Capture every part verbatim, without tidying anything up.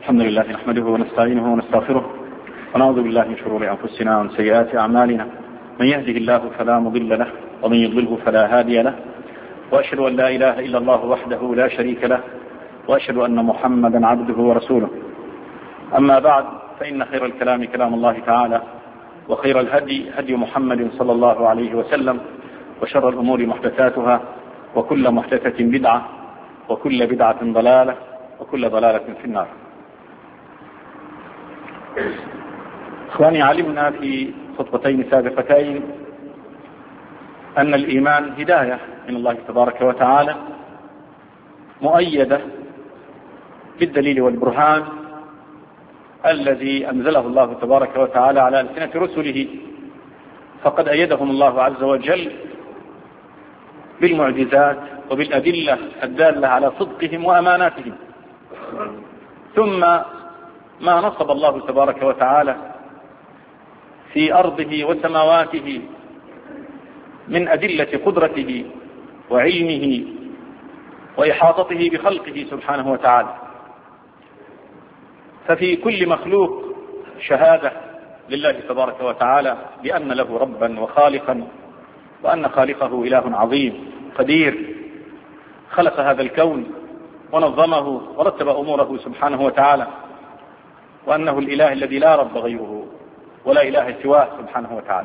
الحمد لله نحمده ونستعينه ونستغفره ونعوذ بالله من شرور أنفسنا ومن سيئات أعمالنا. من يهده الله فلا مضل له ومن يضلله فلا هادي له، وأشهد أن لا إله إلا الله وحده لا شريك له، وأشهد أن محمدا عبده ورسوله. أما بعد، فإن خير الكلام كلام الله تعالى، وخير الهدي هدي محمد صلى الله عليه وسلم، وشر الأمور محدثاتها، وكل محدثة بدعة، وكل بدعة ضلالة، وكل ضلالة في النار. إخواني، علمنا في خطبتين سابقتين أن الإيمان هداية من الله تبارك وتعالى، مؤيدة بالدليل والبرهان الذي أنزله الله تبارك وتعالى على ألسنة رسله، فقد أيدهم الله عز وجل بالمعجزات وبالأدلة الدالة على صدقهم وأماناتهم. ثم ما نصب الله تبارك وتعالى في أرضه وسماواته من أدلة قدرته وعلمه وإحاطته بخلقه سبحانه وتعالى. ففي كل مخلوق شهادة لله تبارك وتعالى بأن له ربا وخالقا، وأن خالقه إله عظيم قدير خلق هذا الكون ونظمه ورتب أموره سبحانه وتعالى، وأنه الإله الذي لا رب غيره ولا إله سواه سبحانه وتعالى.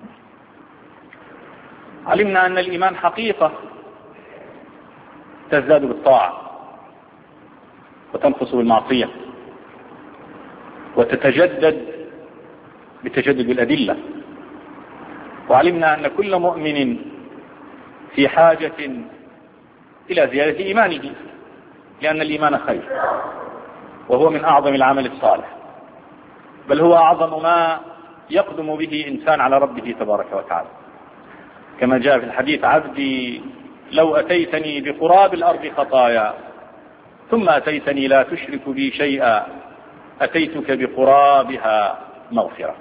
علمنا أن الإيمان حقيقة تزداد بالطاعة وتنقص بالمعصية، وتتجدد بتجدد الأدلة. وعلمنا أن كل مؤمن في حاجة إلى زيادة إيمانه، لأن الإيمان خير، وهو من أعظم العمل الصالح، بل هو أعظم ما يقدم به إنسان على ربه تبارك وتعالى، كما جاء في الحديث: عبدي لو أتيتني بقراب الأرض خطايا ثم أتيتني لا تشرك بي شيئا أتيتك بقرابها مغفرة.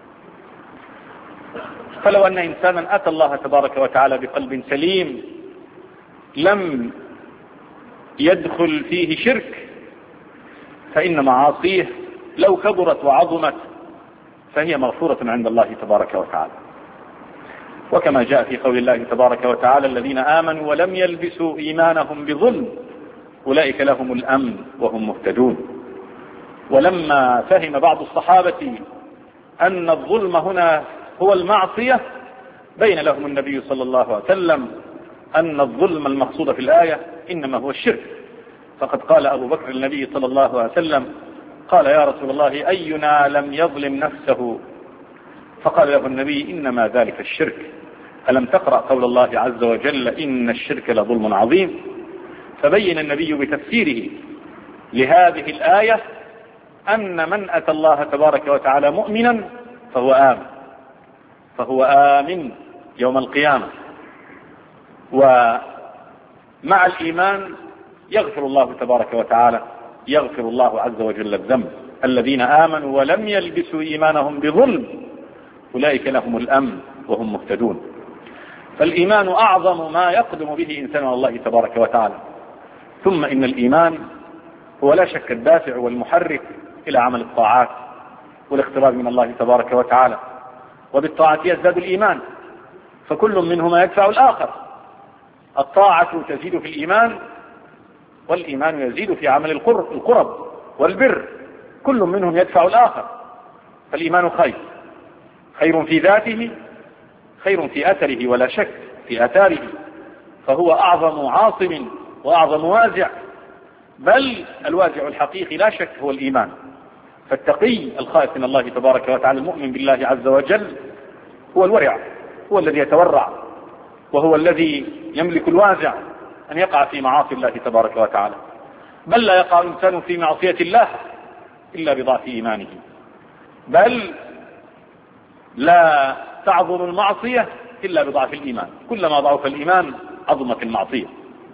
فلو أن إنسانا أتى الله تبارك وتعالى بقلب سليم لم يدخل فيه شرك، فإن معاصيه لو كبرت وعظمت فهي مغفورة عند الله تبارك وتعالى. وكما جاء في قول الله تبارك وتعالى: الذين آمنوا ولم يلبسوا إيمانهم بظلم أولئك لهم الأمن وهم مهتدون. ولما فهم بعض الصحابة أن الظلم هنا هو المعصية، بين لهم النبي صلى الله عليه وسلم أن الظلم المقصود في الآية إنما هو الشرك. فقد قال أبو بكر النبي صلى الله عليه وسلم: قال يا رسول الله أينا لم يظلم نفسه؟ فقال له النبي: إنما ذلك الشرك. ألم تقرأ قول الله عز وجل: إن الشرك لظلم عظيم؟ فبين النبي بتفسيره لهذه الآية أن من أتى الله تبارك وتعالى مؤمنا فهو آمن، فهو آمن يوم القيامة. ومع الإيمان يغفر الله تبارك وتعالى يغفر الله عز وجل الذنب. الذين آمنوا ولم يلبسوا إيمانهم بظلم أولئك لهم الأمن وهم مهتدون. فالإيمان أعظم ما يقدم به إنسان الله تبارك وتعالى. ثم إن الإيمان هو لا شك الدافع والمحرك إلى عمل الطاعات والاقتراب من الله تبارك وتعالى، وبالطاعة يزداد الإيمان، فكل منهما يدفع الآخر. الطاعة تزيد في الإيمان، والإيمان يزيد في عمل القرب والبر، كل منهم يدفع الآخر. فالإيمان خير، خير في ذاته، خير في أثره ولا شك في آثاره، فهو أعظم عاصم وأعظم وازع، بل الوازع الحقيقي لا شك هو الإيمان. فالتقي الخائف من الله تبارك وتعالى المؤمن بالله عز وجل هو الورع، هو الذي يتورع، وهو الذي يملك الوازع أن يقع في معاصي الله تبارك وتعالى. بل لا يقع إنسان في معصية الله إلا بضعف إيمانه، بل لا تعظم المعصية إلا بضعف الإيمان. كلما ضعف الإيمان عظمت المعصية.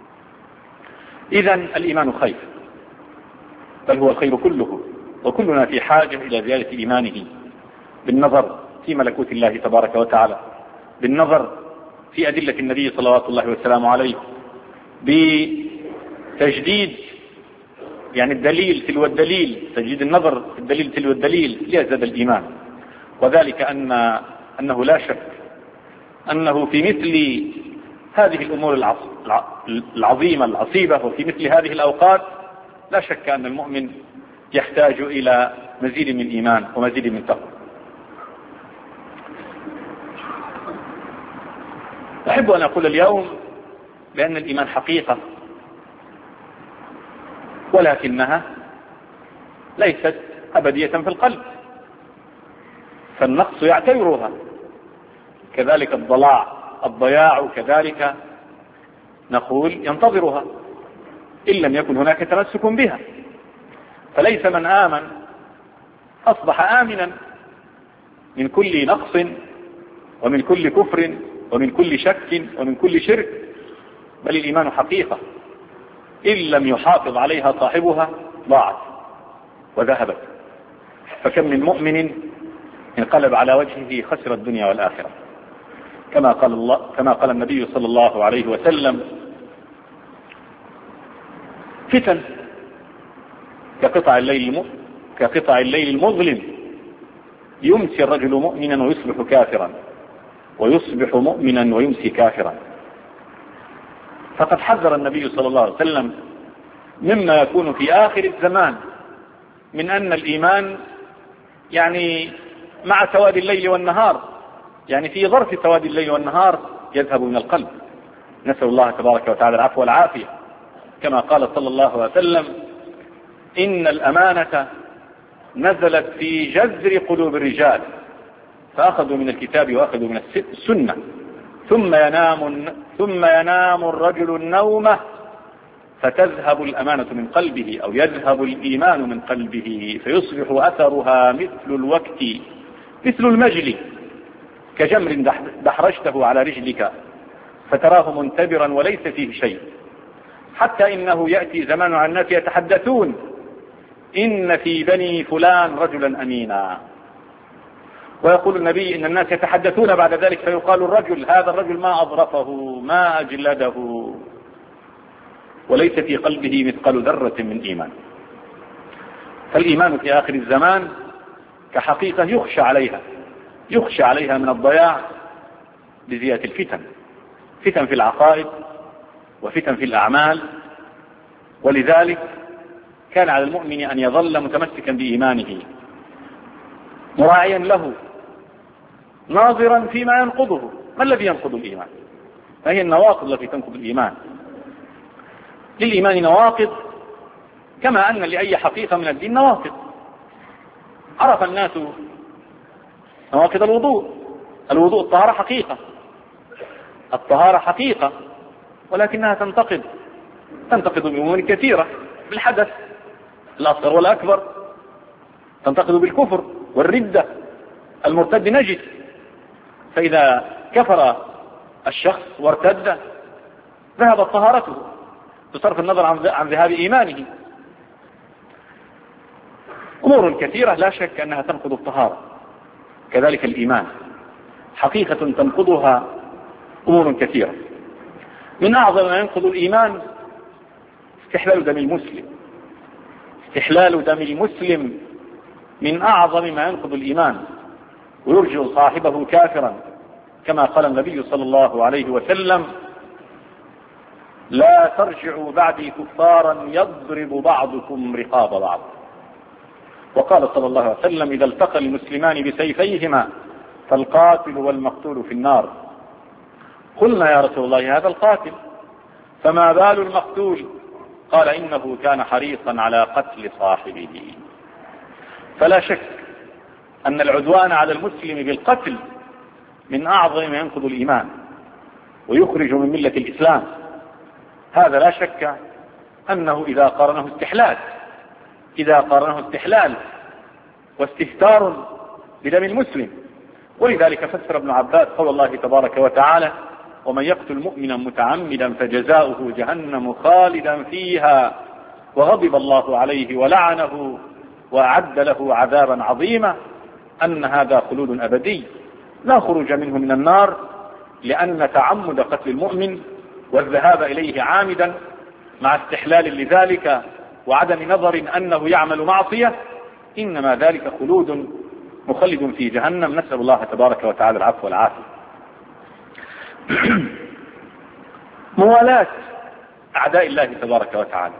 إذن الإيمان خير، بل هو الخير كله، وكلنا في حاجة إلى زيادة إيمانه بالنظر في ملكوت الله تبارك وتعالى، بالنظر في أدلة النبي صلوات الله وسلامه عليه، بتجديد يعني الدليل تلو الدليل، تجديد النظر في الدليل تلو الدليل ليزداد الإيمان. وذلك أن أنه لا شك أنه في مثل هذه الأمور العظيمة العصيبة وفي مثل هذه الأوقات لا شك أن المؤمن يحتاج إلى مزيد من الإيمان ومزيد من تقوى. أحب أن أقول اليوم بأن الإيمان حقيقة، ولكنها ليست أبدية في القلب، فالنقص يعتبرها، كذلك الضلاع الضياع كذلك نقول ينتظرها إن لم يكن هناك تمسك بها. فليس من آمن أصبح آمنا من كل نقص ومن كل كفر ومن كل شك ومن كل شرك، بل الإيمان حقيقة إن لم يحافظ عليها صاحبها ضاعت وذهبت. فكم من مؤمن انقلب على وجهه خسر الدنيا والآخرة، كما قال الله كما قال النبي صلى الله عليه وسلم: فتن كقطع الليل كقطع الليل المظلم، يمسي الرجل مؤمنا ويصبح كافرا، ويصبح مؤمنا ويمسي كافرا. فقد حذر النبي صلى الله عليه وسلم مما يكون في آخر الزمان من أن الإيمان يعني مع سواد الليل والنهار، يعني في ظرف سواد الليل والنهار يذهب من القلب. نسأل الله تبارك وتعالى العفو والعافية، كما قال صلى الله عليه وسلم: إن الأمانة نزلت في جذر قلوب الرجال، فأخذوا من الكتاب وأخذوا من السنة، ثم ينام ثم ينام الرجل النومة فتذهب الأمانة من قلبه، أو يذهب الإيمان من قلبه، فيصبح أثرها مثل الوقت مثل المجل، كجمر دحرجته على رجلك فتراه منتبرا وليس فيه شيء، حتى إنه يأتي زمان على الناس يتحدثون: إن في بني فلان رجلا أمينا. ويقول النبي إن الناس يتحدثون بعد ذلك فيقال: الرجل هذا الرجل ما أظرفه ما أجلده، وليس في قلبه مثقال ذرة من إيمان. فالإيمان في آخر الزمان كحقيقة يخشى عليها يخشى عليها من الضياع بزيادة الفتن، فتن في العقائد وفتن في الأعمال. ولذلك كان على المؤمن أن يظل متمسكا بإيمانه، مراعيا له، ناظرا فيما ينقضه. ما الذي ينقض الإيمان؟ ما هي النواقض التي تنقض الإيمان؟ للإيمان نواقض كما أن لأي حقيقة من الدين نواقض. عرف الناس نواقض الوضوء. الوضوء الطهارة حقيقة، الطهارة حقيقة، ولكنها تنتقض تنتقض بأمور كثيرة، بالحدث الأصغر والأكبر، تنتقض بالكفر والردة. المرتد نجس، فإذا كفر الشخص وارتد ذهبت طهارته بصرف النظر عن ذهاب إيمانه. أمور كثيرة لا شك أنها تنقض الطهارة، كذلك الإيمان حقيقة تنقضها أمور كثيرة. من أعظم ما ينقض الإيمان استحلال دم المسلم. استحلال دم المسلم من أعظم ما ينقض الإيمان ويرجع صاحبه كافرا، كما قال النبي صلى الله عليه وسلم: لا ترجعوا بعدي كفارا يضرب بعضكم رقاب بعض. وقال صلى الله عليه وسلم: إذا التقى المسلمان بسيفيهما فالقاتل والمقتول في النار. قلنا: يا رسول الله هذا القاتل، فما بال المقتول؟ قال: إنه كان حريصا على قتل صاحبه. فلا شك أن العدوان على المسلم بالقتل من أعظم ما ينقض الإيمان ويخرج من ملة الإسلام. هذا لا شك أنه إذا قارنه استحلال إذا قارنه استحلال واستهتار بدم المسلم. ولذلك فسر ابن عباس قول الله تبارك وتعالى: ومن يقتل مؤمنا متعمدا فجزاؤه جهنم خالدا فيها وغضب الله عليه ولعنه وأعد له عذابا عظيما. أن هذا خلود أبدي لا خروج منه من النار، لأن تعمد قتل المؤمن والذهاب إليه عامدا مع استحلال لذلك وعدم نظر أنه يعمل معصية، إنما ذلك خلود مخلد في جهنم، نسأل الله تبارك وتعالى العفو والعافية. موالاة أعداء الله تبارك وتعالى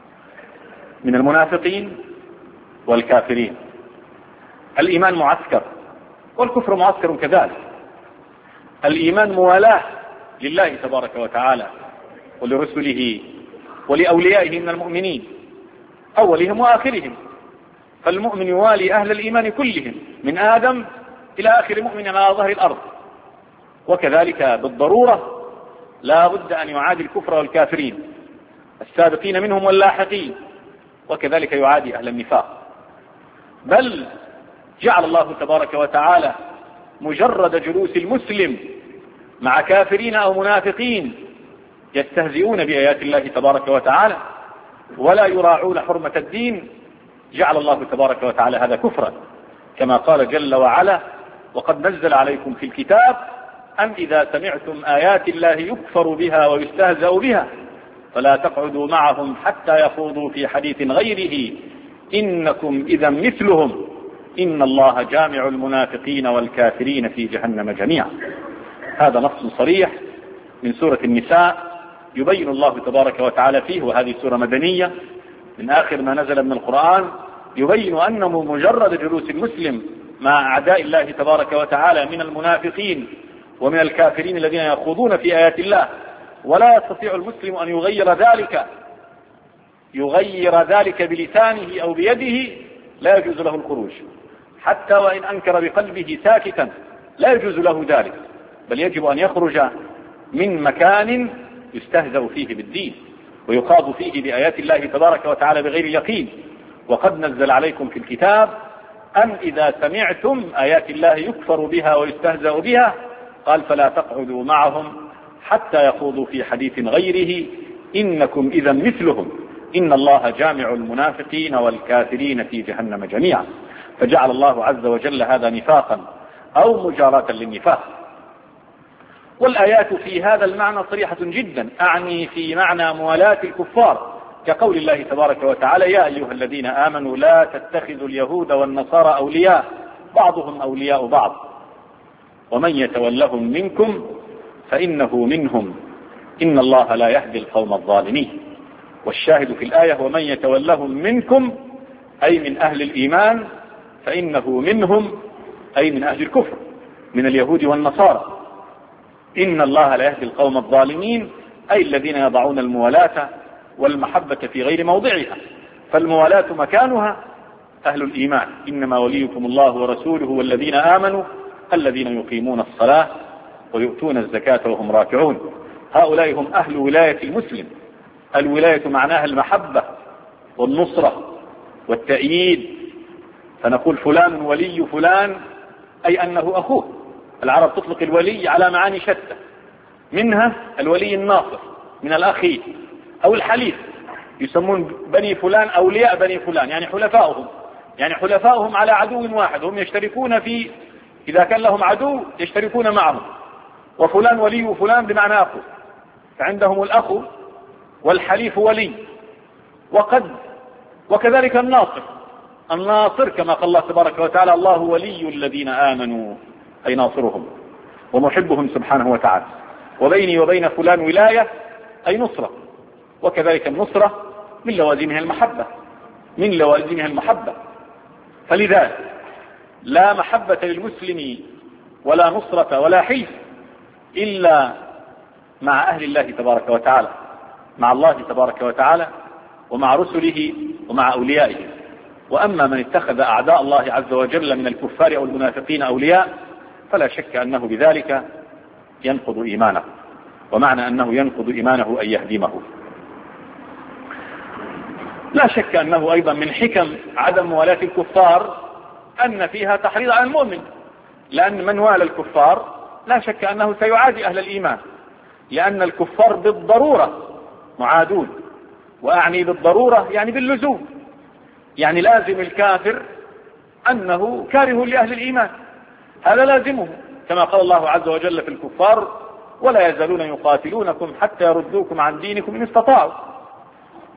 من المنافقين والكافرين. الإيمان معسكر والكفر معسكر كذلك. الإيمان موالاة لله تبارك وتعالى ولرسله ولأوليائه من المؤمنين أولهم وآخرهم، فالمؤمن يوالي أهل الإيمان كلهم من آدم إلى آخر مؤمن على ظهر الأرض، وكذلك بالضرورة لا بد أن يعادي الكفر والكافرين السابقين منهم واللاحقين، وكذلك يعادي أهل النفاق. بل جعل الله تبارك وتعالى مجرد جلوس المسلم مع كافرين أو منافقين يستهزئون بآيات الله تبارك وتعالى ولا يراعون حرمة الدين، جعل الله تبارك وتعالى هذا كفرا، كما قال جل وعلا: وقد نزل عليكم في الكتاب أن إذا سمعتم آيات الله يكفر بها ويستهزأ بها فلا تقعدوا معهم حتى يخوضوا في حديث غيره إنكم إذا مثلهم إن الله جامع المنافقين والكافرين في جهنم جميعا. هذا نص صريح من سورة النساء يبين الله تبارك وتعالى فيه، وهذه سورة مدنية من آخر ما نزل من القرآن، يبين أنه مجرد جلوس المسلم مع أعداء الله تبارك وتعالى من المنافقين ومن الكافرين الذين يخوضون في آيات الله، ولا يستطيع المسلم أن يغير ذلك يغير ذلك بلسانه أو بيده، لا يجوز له الخروج، حتى وإن أنكر بقلبه ساكتا لا يجوز له ذلك، بل يجب أن يخرج من مكان يستهزأ فيه بالدين ويخاض فيه بآيات الله تبارك وتعالى بغير يقين. وقد نزل عليكم في الكتاب أن إذا سمعتم آيات الله يكفر بها ويستهزأ بها قال فلا تقعدوا معهم حتى يخوضوا في حديث غيره إنكم إذا مثلهم إن الله جامع المنافقين والكافرين في جهنم جميعا. فجعل الله عز وجل هذا نفاقا أو مجاراة للنفاق. والآيات في هذا المعنى صريحة جدا، أعني في معنى موالاة الكفار، كقول الله تبارك وتعالى: يا أيها الذين آمنوا لا تتخذوا اليهود والنصارى أولياء بعضهم أولياء بعض ومن يتولهم منكم فإنه منهم إن الله لا يهدي القوم الظالمين. والشاهد في الآية: ومن يتولهم منكم أي من أهل الإيمان، فإنه منهم أي من أهل الكفر من اليهود والنصارى. إن الله لا يهدي القوم الظالمين أي الذين يضعون الموالاة والمحبة في غير موضعها، فالموالاة مكانها أهل الإيمان: إنما وليكم الله ورسوله والذين آمنوا الذين يقيمون الصلاة ويؤتون الزكاة وهم راكعون. هؤلاء هم أهل ولاية المسلم. الولاية معناها المحبة والنصرة والتأييد، فنقول فلان ولي فلان أي أنه أخوه. العرب تطلق الولي على معاني شتى، منها الولي الناصر من الأخي أو الحليف، يسمون بني فلان أولياء بني فلان، يعني حلفاؤهم يعني حلفاؤهم على عدو واحد، هم يشتركون في، إذا كان لهم عدو يشتركون معهم. وفلان ولي فلان بمعنى أخو، فعندهم الأخ والحليف ولي. وقد وكذلك الناصر الناصر كما قال الله تبارك وتعالى: الله ولي الذين آمنوا أي ناصرهم ومحبهم سبحانه وتعالى. وبيني وبين فلان ولاية أي نصرة، وكذلك النصرة من لوازمها المحبة من لوازمها المحبة فلذلك لا محبة للمسلم ولا نصرة ولا حلف إلا مع أهل الله تبارك وتعالى، مع الله تبارك وتعالى ومع رسله ومع أوليائه. وأما من اتخذ أعداء الله عز وجل من الكفار أو المنافقين أولياء فلا شك أنه بذلك ينقض إيمانه، ومعنى أنه ينقض إيمانه أن يهدمه. لا شك أنه أيضا من حكم عدم موالاة الكفار أن فيها تحريض على المؤمن، لأن من والى الكفار لا شك أنه سيعادي أهل الإيمان، لأن الكفار بالضرورة معادون، وأعني بالضرورة يعني باللزوم، يعني لازم الكافر أنه كاره لأهل الإيمان، هذا لازمه، كما قال الله عز وجل في الكفار: ولا يزالون يقاتلونكم حتى يردوكم عن دينكم إن استطاعوا.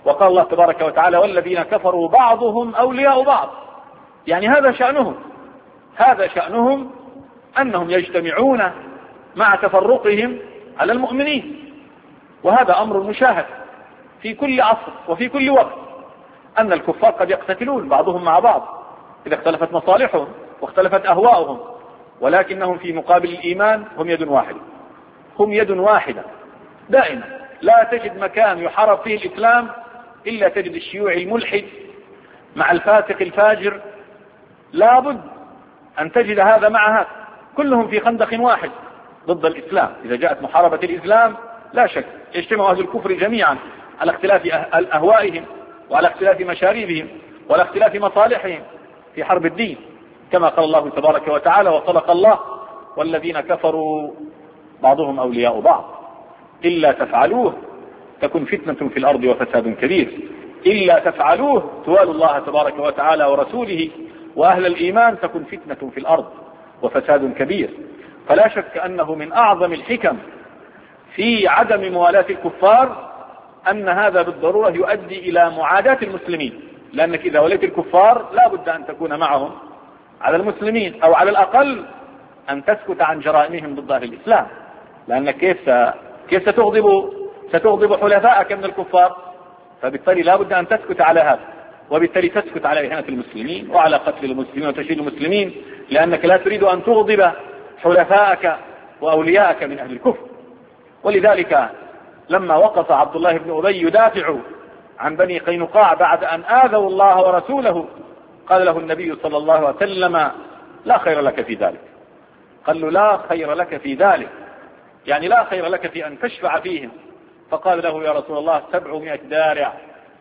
وقال الله تبارك وتعالى والذين كفروا بعضهم أولياء بعض، يعني هذا شأنهم هذا شأنهم أنهم يجتمعون مع تفرقهم على المؤمنين. وهذا أمر مشاهد في كل عصر وفي كل وقت، أن الكفار قد يقتتلون بعضهم مع بعض إذا اختلفت مصالحهم واختلفت أهواؤهم، ولكنهم في مقابل الإيمان هم يد واحدة هم يد واحدة دائما. لا تجد مكان يحارب فيه الإسلام إلا تجد الشيوعي الملحد مع الفاسق الفاجر، لابد أن تجد هذا مع هذا، كلهم في خندق واحد ضد الإسلام. إذا جاءت محاربة الإسلام لا شك يجتمع أهل الكفر جميعا على اختلاف أهوائهم وعلى اختلاف مشاريبهم وعلى اختلاف مصالحهم في حرب الدين، كما قال الله تبارك وتعالى وصدق الله والذين كفروا بعضهم أولياء بعض إلا تفعلوه تكن فتنة في الأرض وفساد كبير. إلا تفعلوه توالوا الله تبارك وتعالى ورسوله وأهل الإيمان تكن فتنة في الأرض وفساد كبير. فلا شك أنه من أعظم الحكم في عدم موالاة الكفار أن هذا بالضرورة يؤدي إلى معاداة المسلمين، لأنك إذا وليت الكفار لا بد أن تكون معهم على المسلمين، أو على الأقل أن تسكت عن جرائمهم ضد أهل الإسلام، لأنك كيف كيف ستغضب ستغضب حلفائك من الكفار؟ فبالتالي لا بد أن تسكت على هذا، وبالتالي تسكت على إهانة المسلمين وعلى قتل المسلمين وتشييد المسلمين، لأنك لا تريد أن تغضب حلفائك وأولياءك من أهل الكفر. ولذلك لما وقف عبد الله بن أبي يدافع عن بني قينقاع بعد أن آذوا الله ورسوله، قال له النبي صلى الله عليه وسلم لا خير لك في ذلك. قال له لا خير لك في ذلك، يعني لا خير لك في أن تشفع فيهم. فقال له يا رسول الله سبعمائة دارع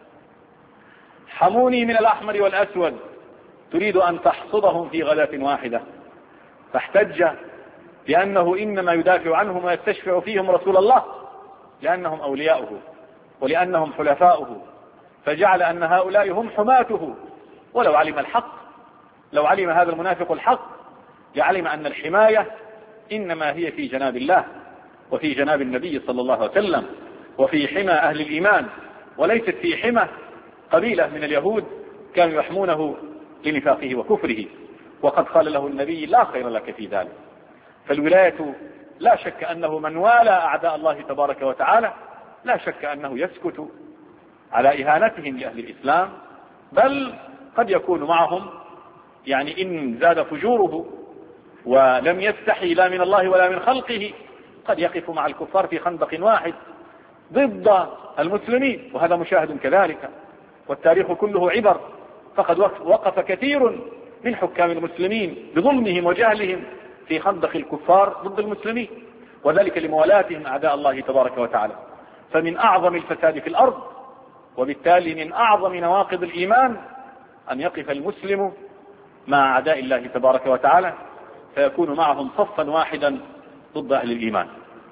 حموني من الأحمر والأسود تريد أن تحصدهم في غداة واحدة. فاحتج لأنه إنما يدافع عنهم ويستشفع فيهم رسول الله لأنهم أولياؤه ولأنهم حلفاؤه، فجعل أن هؤلاء هم حماته. ولو علم الحق لو علم هذا المنافق الحق لعلم أن الحماية إنما هي في جناب الله وفي جناب النبي صلى الله عليه وسلم وفي حمى أهل الإيمان، وليست في حمى قبيلة من اليهود كانوا يحمونه لنفاقه وكفره. وقد قال له النبي لا خير لك في ذلك. فالولاية لا شك أنه من والى أعداء الله تبارك وتعالى لا شك أنه يسكت على إهانتهم لأهل الإسلام، بل قد يكون معهم، يعني إن زاد فجوره ولم يستحي لا من الله ولا من خلقه قد يقف مع الكفار في خندق واحد ضد المسلمين، وهذا مشاهد كذلك، والتاريخ كله عبر. فقد وقف كثير من حكام المسلمين بظلمهم وجهلهم في خندق الكفار ضد المسلمين، وذلك لموالاتهم أعداء الله تبارك وتعالى. فمن أعظم الفساد في الأرض وبالتالي من أعظم نواقض الإيمان أن يقف المسلم مع أعداء الله تبارك وتعالى فيكون معهم صفا واحدا ضد أهل الإيمان.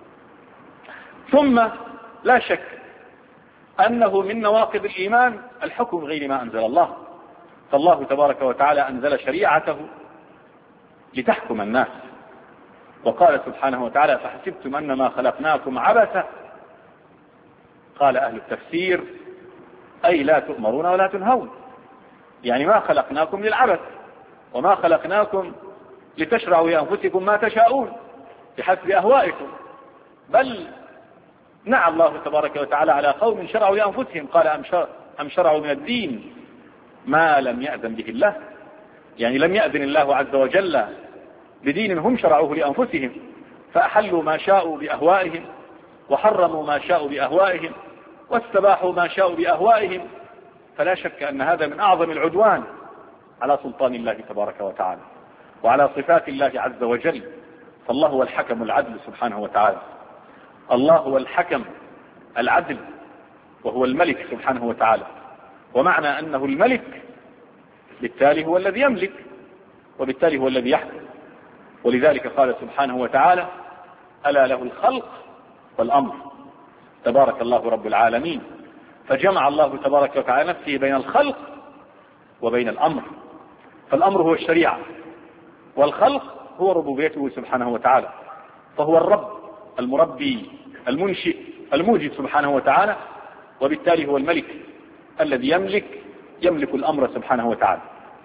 ثم لا شك أنه من نواقض الإيمان الحكم غير ما أنزل الله، فالله تبارك وتعالى أنزل شريعته لتحكم الناس، وقال سبحانه وتعالى فحسبتم أنما خلقناكم عبثا. قال أهل التفسير أي لا تؤمرون ولا تنهون، يعني ما خلقناكم للعبث وما خلقناكم لتشرعوا لأنفسكم ما تشاءون بحسب أهوائكم، بل نعى الله تبارك وتعالى على قوم شرعوا لأنفسهم. قال أم شرعوا من الدين ما لم يأذن به الله، يعني لم يأذن الله عز وجل بدين هم شرعوه لأنفسهم، فأحلوا ما شاءوا بأهوائهم وحرموا ما شاءوا بأهوائهم واستباحوا ما شاءوا بأهوائهم. فلا شك أن هذا من أعظم العدوان على سلطان الله تبارك وتعالى وعلى صفات الله عز وجل. فالله هو الحكم العدل سبحانه وتعالى، الله هو الحكم العدل وهو الملك سبحانه وتعالى، ومعنى أنه الملك بالتالي هو الذي يملك وبالتالي هو الذي يحكم. ولذلك قال سبحانه وتعالى ألا له الخلق والأمر تبارك الله رب العالمين. فجمع الله تبارك وتعالى نفسه بين الخلق وبين الأمر، فالأمر هو الشريعة والخلق هو ربوبيته سبحانه وتعالى، فهو الرب المربي المنشئ الموجد سبحانه وتعالى، وبالتالي هو الملك الذي يملك يملك الأمر سبحانه وتعالى.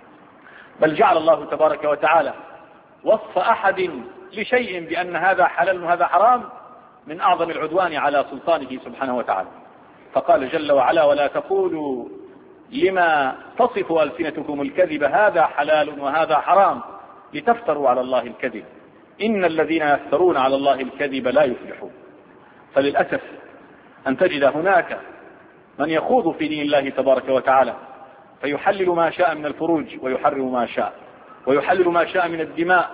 بل جعل الله تبارك وتعالى وصف أحد لشيء بأن هذا حلال وهذا حرام من أعظم العدوان على سلطانه سبحانه وتعالى، فقال جل وعلا: ولا تقولوا لما تصف ألسنتكم الكذب هذا حلال وهذا حرام لتفتروا على الله الكذب إن الذين يفترون على الله الكذب لا يفلحون. فللأسف أن تجد هناك من يخوض في دين الله تبارك وتعالى فيحلل ما شاء من الفروج ويحرم ما شاء، ويحلل ما شاء من الدماء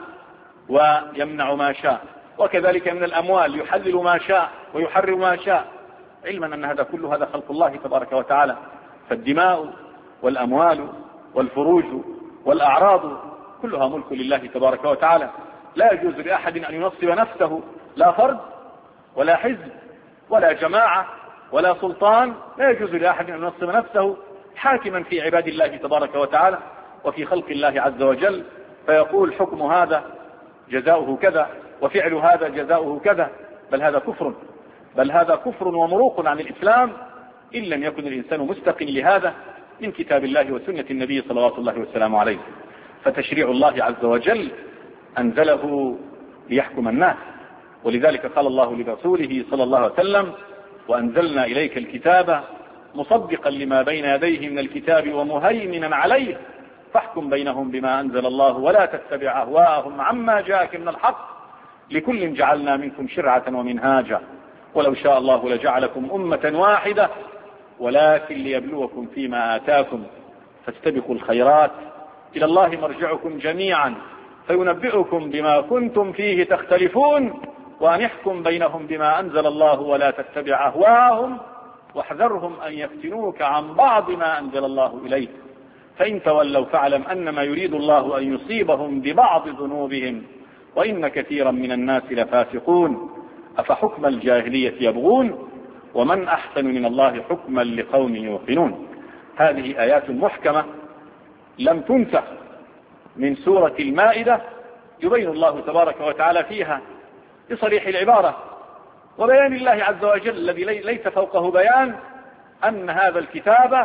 ويمنع ما شاء، وكذلك من الأموال يحلل ما شاء ويحرم ما شاء، علما أن هذا كل هذا خلق الله تبارك وتعالى. فالدماء والأموال والفروج والأعراض كلها ملك لله تبارك وتعالى. لا يجوز لأحد أن ينصب نفسه، لا فرد ولا حزب ولا جماعة ولا سلطان، لا يجوز لأحد أن ينصب نفسه حاكما في عباد الله تبارك وتعالى وفي خلق الله عز وجل، فيقول حكم هذا جزاؤه كذا وفعل هذا جزاؤه كذا. بل هذا كفر، بل هذا كفر ومروق عن الإسلام إن لم يكن الإنسان مستقن لهذا من كتاب الله وسنة النبي صلوات الله والسلام عليه. فتشريع الله عز وجل أنزله ليحكم الناس، ولذلك قال الله لرسوله صلى الله عليه وسلم: وأنزلنا إليك الكتاب مصدقا لما بين يديه من الكتاب ومهيمنا عليه فاحكم بينهم بما أنزل الله ولا تتبع أهواءهم عما جاءك من الحق لكل جعلنا منكم شرعة ومنهاجا ولو شاء الله لجعلكم أمة واحدة ولكن ليبلوكم فيما آتاكم فاستبقوا الخيرات إلى الله مرجعكم جميعا فينبئكم بما كنتم فيه تختلفون وأن يحكم بينهم بما أنزل الله ولا تتبع أهواءهم واحذرهم أن يفتنوك عن بعض ما أنزل الله إليك فإن تولوا فاعلم أنما يريد الله أن يصيبهم ببعض ذنوبهم وإن كثيرا من الناس لفاسقون أفحكم الجاهلية يبغون ومن أحسن من الله حكما لقوم يوقنون. هذه آيات محكمة لم تنسخ من سورة المائدة، يبين الله تبارك وتعالى فيها بصريح العبارة وبيان الله عز وجل الذي ليس فوقه بيان أن هذا الكتاب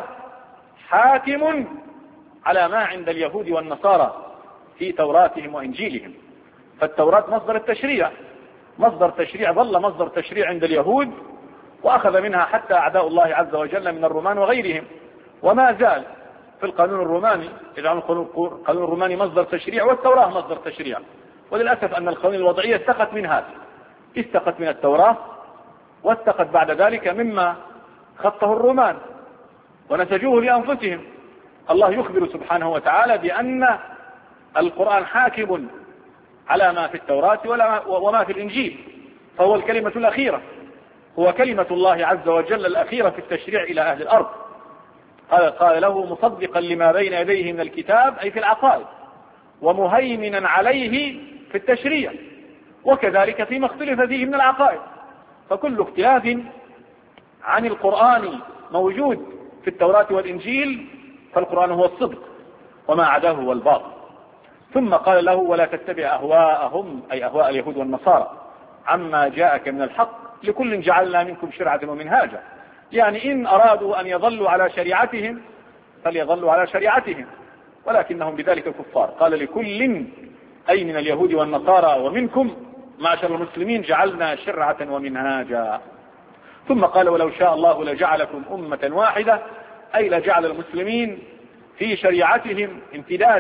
حاكم على ما عند اليهود والنصارى في توراتهم وإنجيلهم. فالتوراة مصدر التشريع، مصدر تشريع ظل مصدر تشريع عند اليهود وأخذ منها حتى أعداء الله عز وجل من الرومان وغيرهم، وما زال في القانون الروماني يجعل القانون الروماني مصدر تشريع والتوراة مصدر تشريع. وللأسف أن القوانين الوضعية استقت من هذا، استقت من التوراة واستقت بعد ذلك مما خطه الرومان ونسجوه لأنفسهم. الله يخبر سبحانه وتعالى بأن القرآن حاكم على ما في التوراة وما في الإنجيل، فهو الكلمة الأخيرة، هو كلمة الله عز وجل الأخيرة في التشريع إلى أهل الأرض. قال, قال له مصدقا لما بين يديه من الكتاب أي في العقائد ومهيمنا عليه في التشريع وكذلك فيما اختلف فيه من العقائد. فكل اختلاف عن القرآن موجود في التوراة والإنجيل فالقرآن هو الصدق وما عداه هو الباطل. ثم قال له ولا تتبع أهواءهم أي أهواء اليهود والنصارى عما جاءك من الحق لكل جعلنا منكم شرعة ومنهاجا، يعني إن أرادوا أن يظلوا على شريعتهم فليظلوا على شريعتهم ولكنهم بذلك كفار. قال لكل أي من اليهود والنصارى ومنكم معشر المسلمين جعلنا شرعة ومنهاجا. ثم قال ولو شاء الله لجعلكم أمة واحدة أي لجعل المسلمين في شريعتهم امتداد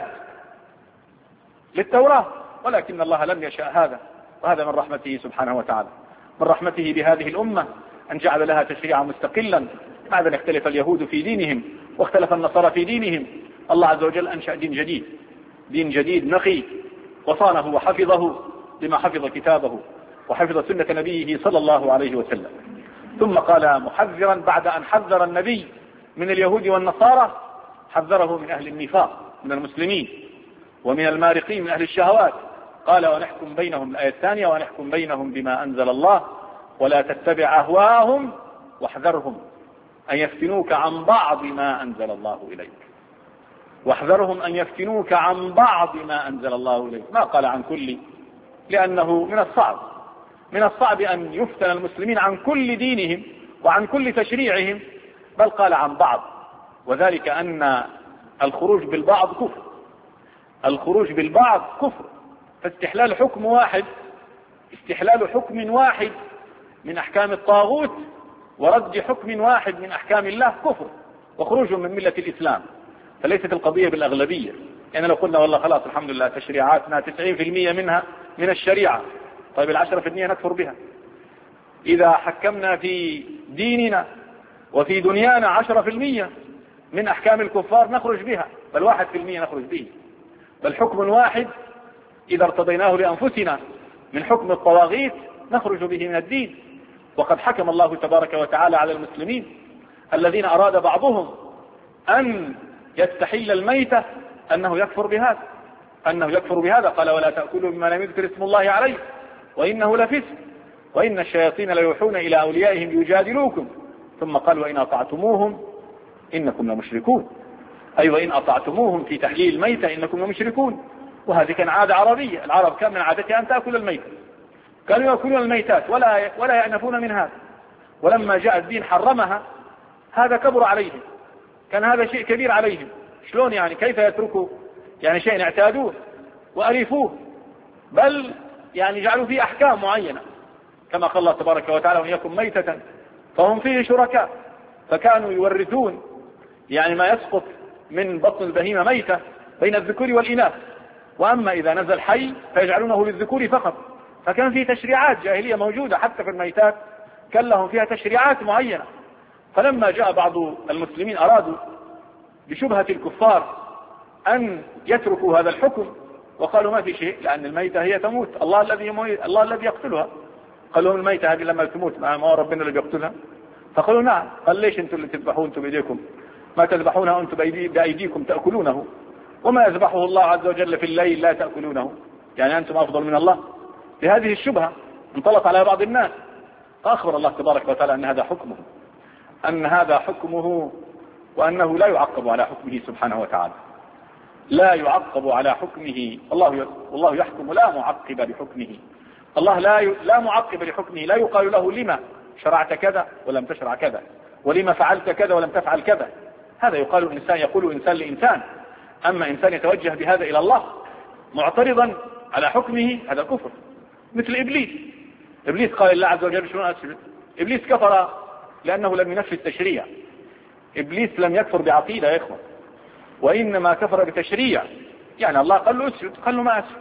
للتوراة، ولكن الله لم يشاء هذا، وهذا من رحمته سبحانه وتعالى، من رحمته بهذه الأمة أن جعل لها تشريعا مستقلا. بعد أن اختلف اليهود في دينهم واختلف النصارى في دينهم الله عز وجل أنشأ دين جديد، دين جديد نقي وصانه وحفظه بما حفظ كتابه وحفظ سنة نبيه صلى الله عليه وسلم. ثم قال محذرا بعد أن حذر النبي من اليهود والنصارى حذره من أهل النفاق من المسلمين ومن المارقين من أهل الشهوات. قال ونحكم بينهم الآية الثانية ونحكم بينهم بما أنزل الله ولا تتبع أهواءهم واحذرهم أن يفتنوك عن بعض ما أنزل الله إليك، واحذرهم أن يفتنوك عن بعض ما أنزل الله إليك، ما قال عن كل، لأنه من الصعب من الصعب أن يفتن المسلمين عن كل دينهم وعن كل تشريعهم، بل قال عن بعض وذلك أن الخروج بالبعض كفر، الخروج بالبعض كفر. فاستحلال حكم واحد استحلال حكم واحد من أحكام الطاغوت ورد حكم واحد من أحكام الله كفر وخروج من ملة الإسلام. فليست القضية بالأغلبية. يعني لو قلنا والله خلاص الحمد لله تشريعاتنا تسعين في المئة منها من الشريعة، طيب العشرة في المئة نكفر بها. إذا حكمنا في ديننا وفي دنيانا عشرة في المئة من أحكام الكفار نخرج بها، بل واحد في المئة نخرج به. بل حكم واحد إذا ارتضيناه لأنفسنا من حكم الطواغيت نخرج به من الدين. وقد حكم الله تبارك وتعالى على المسلمين الذين أراد بعضهم أن يستحل الميتة أنه يكفر بهذا أنه يكفر بهذا قال ولا تأكلوا مما لم يذكر اسم الله عليه وإنه لفسق وإن الشياطين ليوحون إلى أوليائهم يجادلوكم، ثم قال وإن أطعتموهم إنكم لمشركون، أي وإن أطعتموهم في تحليل الميتة إنكم لمشركون. وهذه كان عادة عربية، العرب كان من عادتها أن تأكل الميتة، كانوا يأكلون الميتات ولا ولا يأنفون من هذا. ولما جاء الدين حرمها هذا كبر عليهم، كان هذا شيء كبير عليهم. شلون يعني كيف يتركوا يعني شيء اعتادوه وألفوه، بل يعني جعلوا فيه أحكام معينة كما قال الله تبارك وتعالى وإن يكن ميتة فهم فيه شركاء. فكانوا يورثون يعني ما يسقط من بطن البهيمة ميتة بين الذكور والإناث، وأما إذا نزل حي فيجعلونه للذكور فقط. فكان فيه تشريعات جاهلية موجودة حتى في الميتات، كان لهم فيها تشريعات معينة. فلما جاء بعض المسلمين أرادوا بشبهة الكفار أن يتركوا هذا الحكم وقالوا ما في شيء لأن الميتة هي تموت، الله الذي الله الذي يقتلها. قال لهم الميتة هذه لما تموت ما هو ربنا اللي بيقتلها؟ فقالوا نعم. قال ليش انتم اللي تذبحون انتم بأيديكم؟ ما تذبحونه انتم بأيديكم تأكلونه، وما يذبحه الله عز وجل في الليل لا تأكلونه، يعني أنتم أفضل من الله. بهذه الشبهة انطلق على بعض الناس، فأخبر الله تبارك وتعالى أن هذا حكمه أن هذا حكمه وأنه لا يعقب على حكمه سبحانه وتعالى، لا يعقب على حكمه. الله والله يحكم لا معقب لحكمه، الله لا لا معقب لحكمه. لا يقال له لما شرعت كذا ولم تشرع كذا، ولما فعلت كذا ولم تفعل كذا. هذا يقال الإنسان يقول إنسان لإنسان. أما إنسان يتوجه بهذا إلى الله معترضا على حكمه هذا كفر. مثل إبليس إبليس قال الله عز وجل شنو أسجد؟ إبليس كفر لأنه لم ينفذ التشريع. إبليس لم يكفر بعقيدة يا إخوة، وإنما كفر بتشريع. يعني الله قال له اسجد، قال له ما أسجد.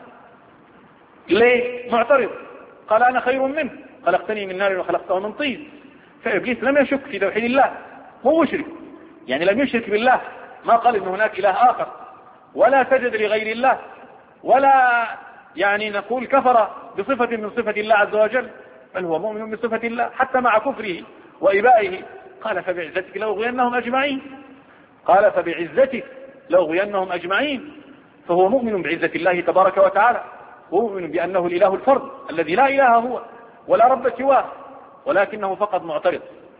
ليه؟ معترض. قال أنا خير منه خلقتني من نار وخلقته من طين. فإبليس لم يشك في توحيد الله، هو مشرك يعني لم يشرك بالله، ما قال إن هناك إله آخر، ولا سجد لغير الله، ولا يعني نقول كفر بصفة من صفة الله عز وجل، بل هو مؤمن بصفة الله حتى مع كفره وإبائه. قال فبعزتك لأغوينهم أجمعين قال فبعزتك لأغوينهم أجمعين. فهو مؤمن بعزة الله تبارك وتعالى، ومؤمن بأنه الإله الفرد الذي لا إله هو ولا رب سواه، ولكنه فقط معترض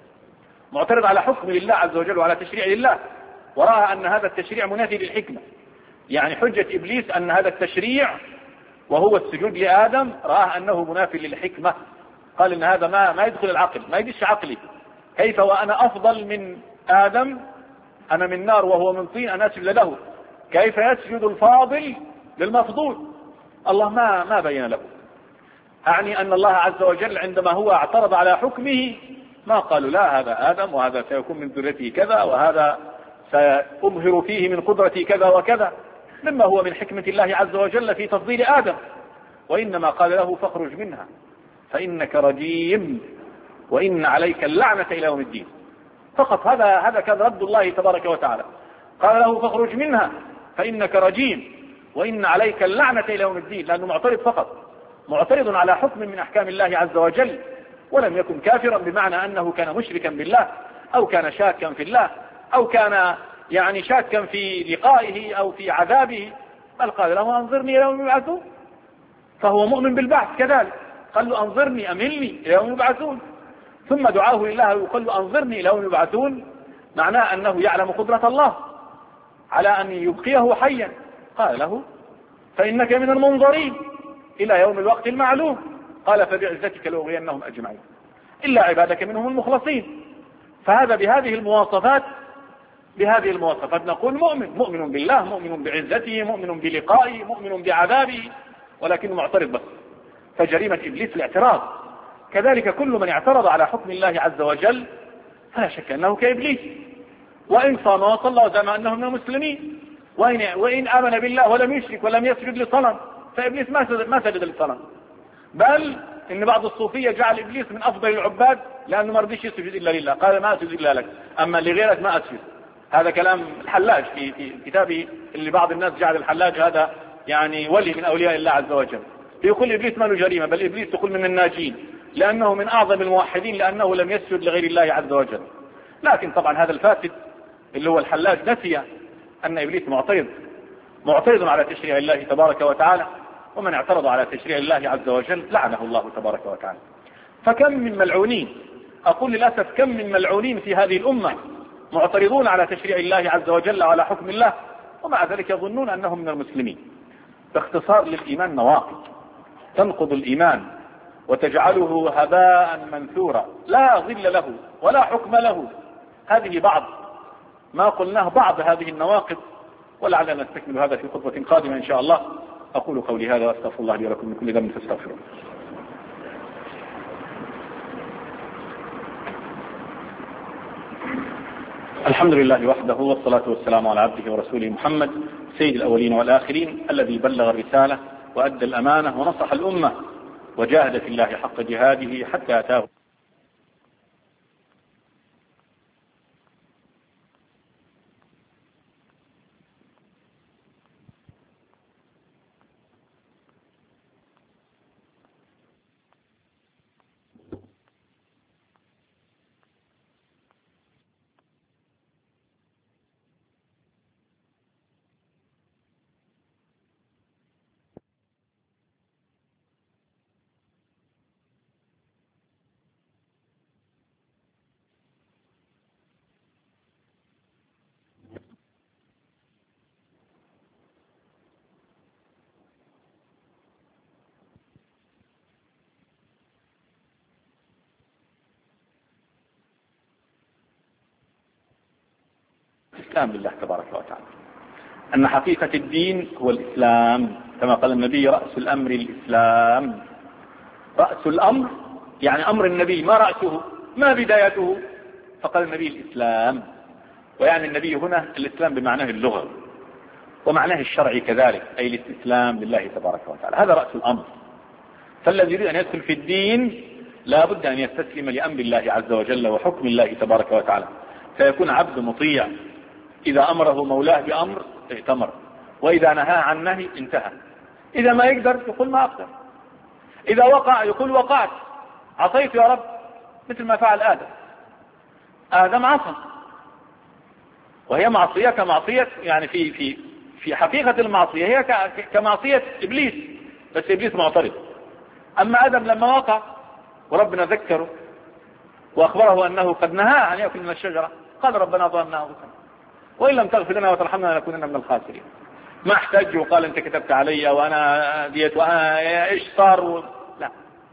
معترض على حكم الله عز وجل وعلى تشريع الله، ورأى أن هذا التشريع منافي للحكمة. يعني حجة إبليس أن هذا التشريع وهو السجود لآدم رأى أنه منافي للحكمة. قال إن هذا ما ما يدخل العقل، ما يدش عقلي. كيف وأنا أفضل من آدم؟ أنا من نار وهو من طين، أنا أسجد له. كيف يسجد الفاضل للمفضول؟ الله ما ما بين له. أعني أن الله عز وجل عندما هو اعترض على حكمه ما قالوا لا هذا آدم وهذا سيكون من ذريته كذا وهذا سأظهر فيه من قدرتي كذا وكذا، مما هو من حكمة الله عز وجل في تفضيل آدم. وإنما قال له فاخرج منها فإنك رجيم وإن عليك اللعنة إلى يوم الدين. فقط هذا هذا كان رد الله تبارك وتعالى. قال له فاخرج منها فإنك رجيم وإن عليك اللعنة إلى يوم الدين، لأنه معترض فقط، معترض على حكم من أحكام الله عز وجل، ولم يكن كافرا بمعنى أنه كان مشركا بالله أو كان شاكا في الله أو كان يعني شاكا في لقائه أو في عذابه، بل قال له أنظرني إلى يوم يبعثون. فهو مؤمن بالبعث كذلك، قال له أنظرني أملني إلى يوم يبعثون. ثم دعاه لله ويقول له أنظرني إلى يوم يبعثون، معناه أنه يعلم قدرة الله على أن يبقيه حيا. قال له فإنك من المنظرين إلى يوم الوقت المعلوم. قال فبعزتك لأغوينهم أجمعين إلا عبادك منهم المخلصين. فهذا بهذه المواصفات بهذه المواصفات نقول مؤمن، مؤمن بالله، مؤمن بعزته، مؤمن بلقائه، مؤمن بعذابه، ولكن معترض بس. فجريمة إبليس الاعتراض. كذلك كل من اعترض على حكم الله عز وجل فلا شك أنه كإبليس، وإن صام وصلى وزعم أنه من المسلمين، وإن, وإن آمن بالله ولم يشرك ولم يسجد لصنم، فإبليس ما سجد, ما سجد لصنم. بل إن بعض الصوفية جعل إبليس من أفضل العباد لأنه ما رضيش يسجد إلا لله، قال ما أسجد إلا لك، أما لغيرك ما أسجد. هذا كلام الحلاج في, في كتابه، اللي بعض الناس جعل الحلاج هذا يعني ولي من أولياء الله عز وجل. يقول إبليس ما له جريمة، بل إبليس يقول من الناجين، لأنه من أعظم الموحدين لأنه لم يسجد لغير الله عز وجل. لكن طبعا هذا الفاسد اللي هو الحلاج نسي أن إبليس معترض معترض على تشريع الله تبارك وتعالى، ومن اعترض على تشريع الله عز وجل لعنه الله تبارك وتعالى. فكم من ملعونين، أقول للأسف كم من ملعونين في هذه الأمة معترضون على تشريع الله عز وجل وعلى حكم الله، ومع ذلك يظنون أنهم من المسلمين. باختصار، للإيمان نواقض تنقض الإيمان وتجعله هباء منثورا لا ظل له ولا حكم له. هذه بعض ما قلناه، بعض هذه النواقض، ولعلنا نستكمل هذا في خطبة قادمة إن شاء الله. أقول قولي هذا وأستغفر الله لي ولكم من كل ذنب فاستغفروه. الحمد لله وحده، والصلاة والسلام على عبده ورسوله محمد سيد الأولين والآخرين، الذي بلغ الرسالة وأدى الأمانة ونصح الأمة وجاهد في الله حق جهاده حتى أتاه. الإسلام بالله تبارك وتعالى، أن حقيقة الدين هو الإسلام، كما قال النبي رأس الأمر الإسلام. رأس الأمر يعني أمر النبي، ما رأسه ما بدايته، فقال النبي الإسلام. ويعني النبي هنا الإسلام بمعناه اللغة ومعناه الشرعي كذلك، أي الاستسلام لله تبارك وتعالى، هذا رأس الأمر. فالذي يريد أن يدخل في الدين لا بد أن يستسلم لأمر الله عز وجل وحكم الله تبارك وتعالى، فيكون عبد مطيع. إذا أمره مولاه بأمر ائتمر، وإذا نهى عن نهي انتهى. إذا ما يقدر يقول ما أقدر، إذا وقع يقول وقعت، عصيت يا رب، مثل ما فعل آدم. آدم عصى، وهي معصية كمعصية، يعني في في في حقيقة المعصية هي كمعصية إبليس، بس إبليس معترض. أما آدم لما وقع وربنا ذكره وأخبره أنه قد نهى عن يأكل من الشجرة، قال ربنا ظلمنا أنفسنا وإن لم تغفر لنا وترحمنا لنكونن من الخاسرين. ما احتج وقال أنت كتبت علي وأنا ديت وأنا إيش صار و... لا،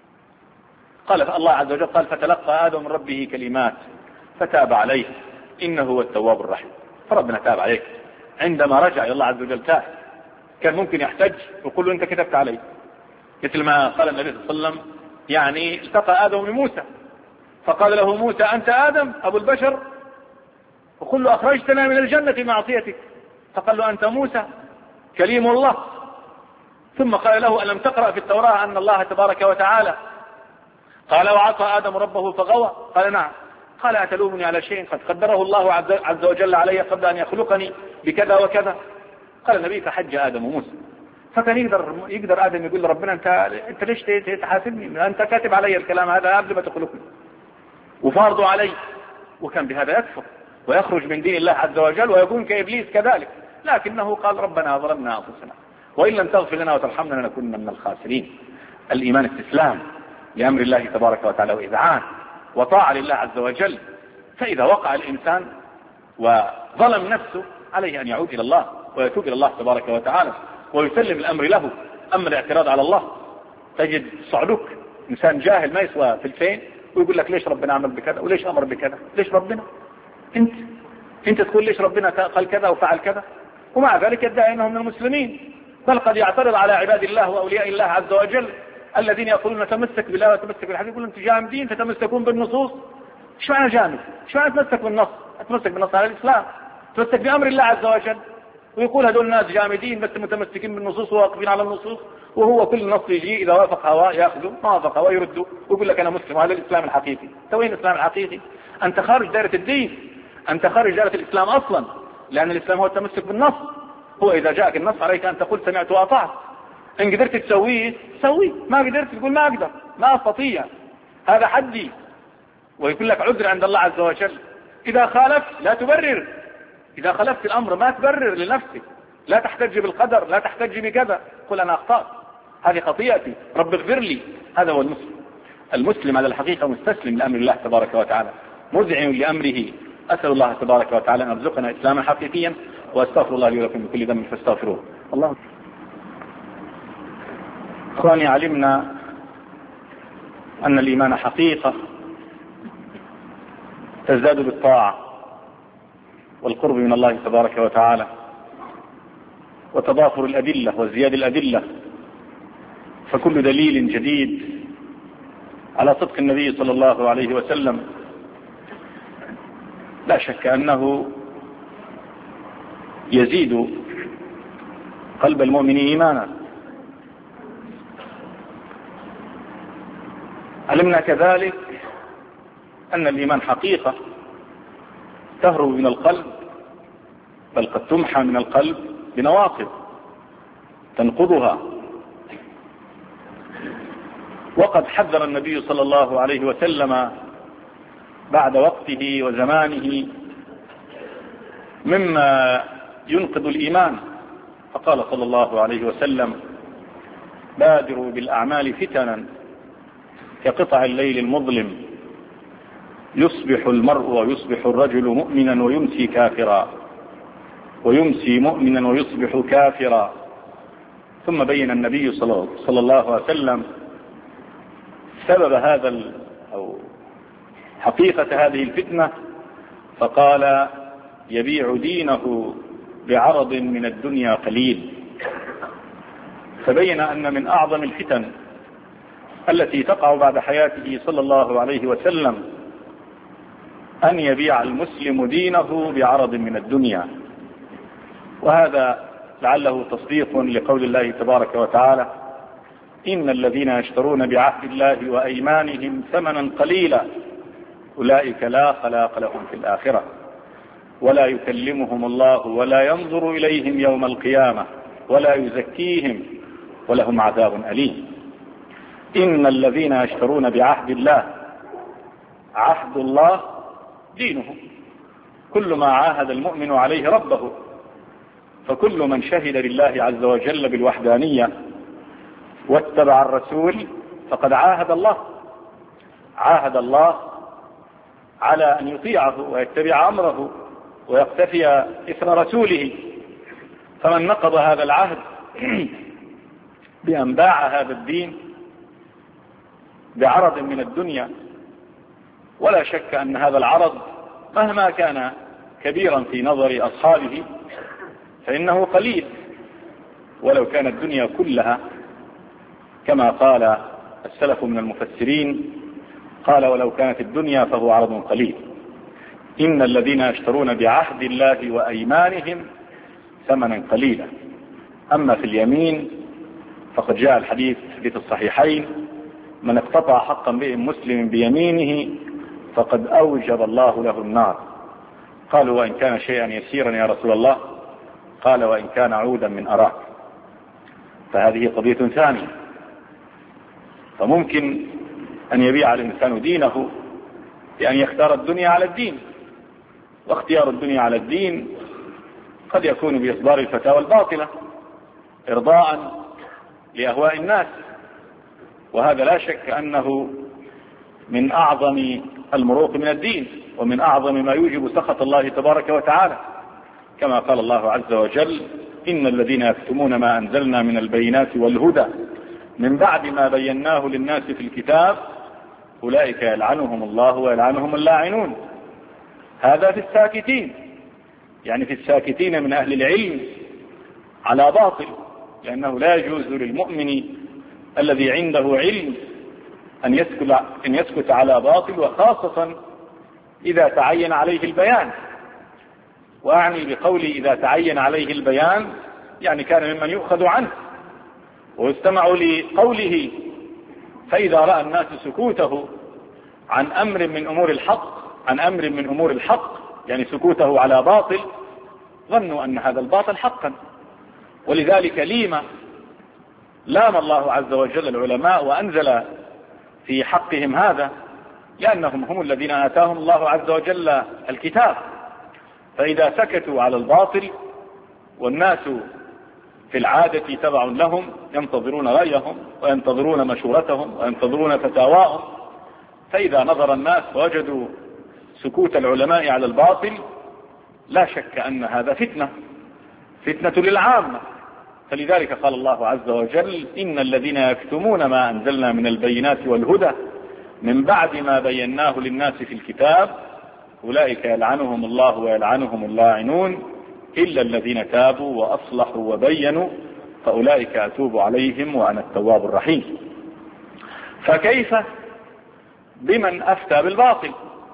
قال الله عز وجل قال فتلقى آدم من ربه كلمات فتاب عليه إنه هو التواب الرحيم. فربنا تاب عليه عندما رجع إلى الله عز وجل. تاب، كان ممكن يحتج ويقول له أنت كتبت علي، مثل ما قال النبي صلى الله عليه وسلم، يعني التقى آدم بموسى فقال له موسى أنت آدم أبو البشر، وقل له أخرجتنا من الجنة معصيتك، فقال له أنت موسى كليم الله. ثم قال له ألم تقرأ في التوراة أن الله تبارك وتعالى قال وعصى آدم ربه فغوى؟ قال نعم. قال أتلومني على شيء قد قدره الله عز وجل علي قبل أن يخلقني بكذا وكذا؟ قال النبي فحج آدم وموسى. فكان يقدر يقدر آدم يقول لربنا أنت أنت ليش تحاسبني؟ أنت كاتب علي الكلام هذا قبل ما تخلقني وفارضه علي، وكان بهذا يكفر ويخرج من دين الله عز وجل ويكون كإبليس كذلك. لكنه قال ربنا ظلمنا أنفسنا وإن لم تغفر لنا وترحمنا لنكون من الخاسرين. الإيمان استسلام لأمر الله تبارك وتعالى وإذعان وطاعة لله عز وجل. فإذا وقع الإنسان وظلم نفسه عليه أن يعود إلى الله ويتوب إلى الله تبارك وتعالى ويسلم الأمر له. أما الاعتراض على الله، تجد صعلوك إنسان جاهل ما يسوى في الفين ويقول لك ليش ربنا عمل بكذا وليش أمر بكذا؟ ليش ربنا؟ أنت انت تقول ليش ربنا قال كذا وفعل كذا، ومع ذلك يدعي انه من المسلمين، بل قد يعترض على عباد الله واولياء الله عز وجل الذين يقولون نتمسك بالله وتمسك بالحديث، يقولون انتم جامدين تتمسكون بالنصوص. ايش معنى جامد؟ ايش معنى تمسك بالنص؟ اتمسك بالنص على الاسلام، تمسك بامر الله عز وجل. ويقول هذول الناس جامدين بس متمسكين بالنصوص وواقفين على النصوص، وهو كل نص يجي اذا وافق هواه ياخذه، ما وافق هواه يرده ويقول لك انا مسلم. هذا الاسلام الحقيقي. انت وين الاسلام الحقيقي؟ انت خارج دائره الدين، انت خارج دائره الاسلام اصلا، لان الاسلام هو التمسك بالنص. هو اذا جاءك النص عليك ان تقول سمعت واطعت. ان قدرت تسويه سويه، ما قدرت تقول ما اقدر ما استطيع، هذا حدي، ويقول لك عذر عند الله عز وجل. اذا خالفت لا تبرر، اذا خالفت الامر ما تبرر لنفسك، لا تحتج بالقدر، لا تحتج بكذا، قل انا اخطأت هذه خطيئتي رب اغفر لي. هذا هو المسلم. المسلم على الحقيقة مستسلم لامر الله تبارك وتعالى، مذعن لامره. اسال الله تبارك وتعالى ان يرزقنا اسلاما حقيقيا، واستغفر الله لي ولكم من كل ذنب فاستغفروه. الله. اخواني، علمنا ان الايمان حقيقة تزداد بالطاعة والقرب من الله تبارك وتعالى، وتضافر الأدلة وازدياد الأدلة. فكل دليل جديد على صدق النبي صلى الله عليه وسلم لا شك أنه يزيد قلب المؤمن إيمانا. علمنا كذلك أن الإيمان حقيقة تهرب من القلب، بل قد تمحى من القلب بنواقض تنقضها. وقد حذر النبي صلى الله عليه وسلم بعد وقته وزمانه مما ينقض الإيمان، فقال صلى الله عليه وسلم: بادروا بالأعمال فتنا كقطع الليل المظلم، يصبح المرء ويصبح الرجل مؤمنا ويمسي كافرا، ويمسي مؤمنا ويصبح كافرا. ثم بين النبي صلى الله عليه وسلم سبب هذا أو حقيقة هذه الفتنة، فقال: يبيع دينه بعرض من الدنيا قليل. فبين أن من أعظم الفتن التي تقع بعد حياته صلى الله عليه وسلم أن يبيع المسلم دينه بعرض من الدنيا. وهذا لعله تصديق لقول الله تبارك وتعالى: إن الذين يشترون بعهد الله وأيمانهم ثمنا قليلا أولئك لا خلاق لهم في الآخرة ولا يكلمهم الله ولا ينظر إليهم يوم القيامة ولا يزكيهم ولهم عذاب أليم. إن الذين يشترون بعهد الله، عهد الله دينه، كل ما عاهد المؤمن عليه ربه. فكل من شهد لله عز وجل بالوحدانية واتبع الرسول فقد عاهد الله، عاهد الله على أن يطيعه ويتبع أمره ويقتفي إثر رسوله. فمن نقض هذا العهد بأن باع هذا الدين بعرض من الدنيا، ولا شك أن هذا العرض مهما كان كبيرا في نظر أصحابه فإنه قليل، ولو كانت الدنيا كلها كما قال السلف من المفسرين، قال: ولو كانت الدنيا فهو عرض قليل. إن الذين يشترون بعهد الله وأيمانهم ثمنا قليلا. أما في اليمين فقد جاء الحديث في الصحيحين: من اقتطع حق امرئ مسلم بيمينه فقد أوجب الله له النار. قالوا: وإن كان شيئا يسيرا يا رسول الله؟ قال: وإن كان عودا من أراك. فهذه قضية ثانية. فممكن أن يبيع الإنسان دينه بأن يختار الدنيا على الدين، واختيار الدنيا على الدين قد يكون بإصدار الفتاوى الباطلة إرضاء لأهواء الناس، وهذا لا شك أنه من أعظم المروق من الدين، ومن أعظم ما يوجب سخط الله تبارك وتعالى، كما قال الله عز وجل: إن الذين يكتمون ما أنزلنا من البينات والهدى من بعد ما بيناه للناس في الكتاب أولئك يلعنهم الله ويلعنهم اللاعنون. هذا في الساكتين. يعني في الساكتين من أهل العلم على باطل، لأنه لا يجوز للمؤمن الذي عنده علم أن يسكت, أن يسكت على باطل، وخاصة إذا تعين عليه البيان. وأعني بقولي إذا تعين عليه البيان يعني كان ممن يؤخذ عنه ويستمع لقوله، فإذا رأى الناس سكوته عن أمر من أمور الحق عن أمر من أمور الحق يعني سكوته على باطل، ظنوا أن هذا الباطل حقا. ولذلك ليما لام الله عز وجل العلماء وأنزل في حقهم هذا، لأنهم هم الذين آتاهم الله عز وجل الكتاب. فإذا سكتوا على الباطل والناس في العادة تبع لهم ينتظرون رأيهم وينتظرون مشورتهم وينتظرون فتاواهم، فإذا نظر الناس وجدوا سكوت العلماء على الباطل لا شك أن هذا فتنة فتنة للعامة. فلذلك قال الله عز وجل: إن الذين يكتمون ما أنزلنا من البينات والهدى من بعد ما بيناه للناس في الكتاب أولئك يلعنهم الله ويلعنهم اللاعنون إلا الذين تابوا وأصلحوا وبينوا فأولئك أتوب عليهم وأنا التواب الرحيم. فكيف بمن أفتى بالباطل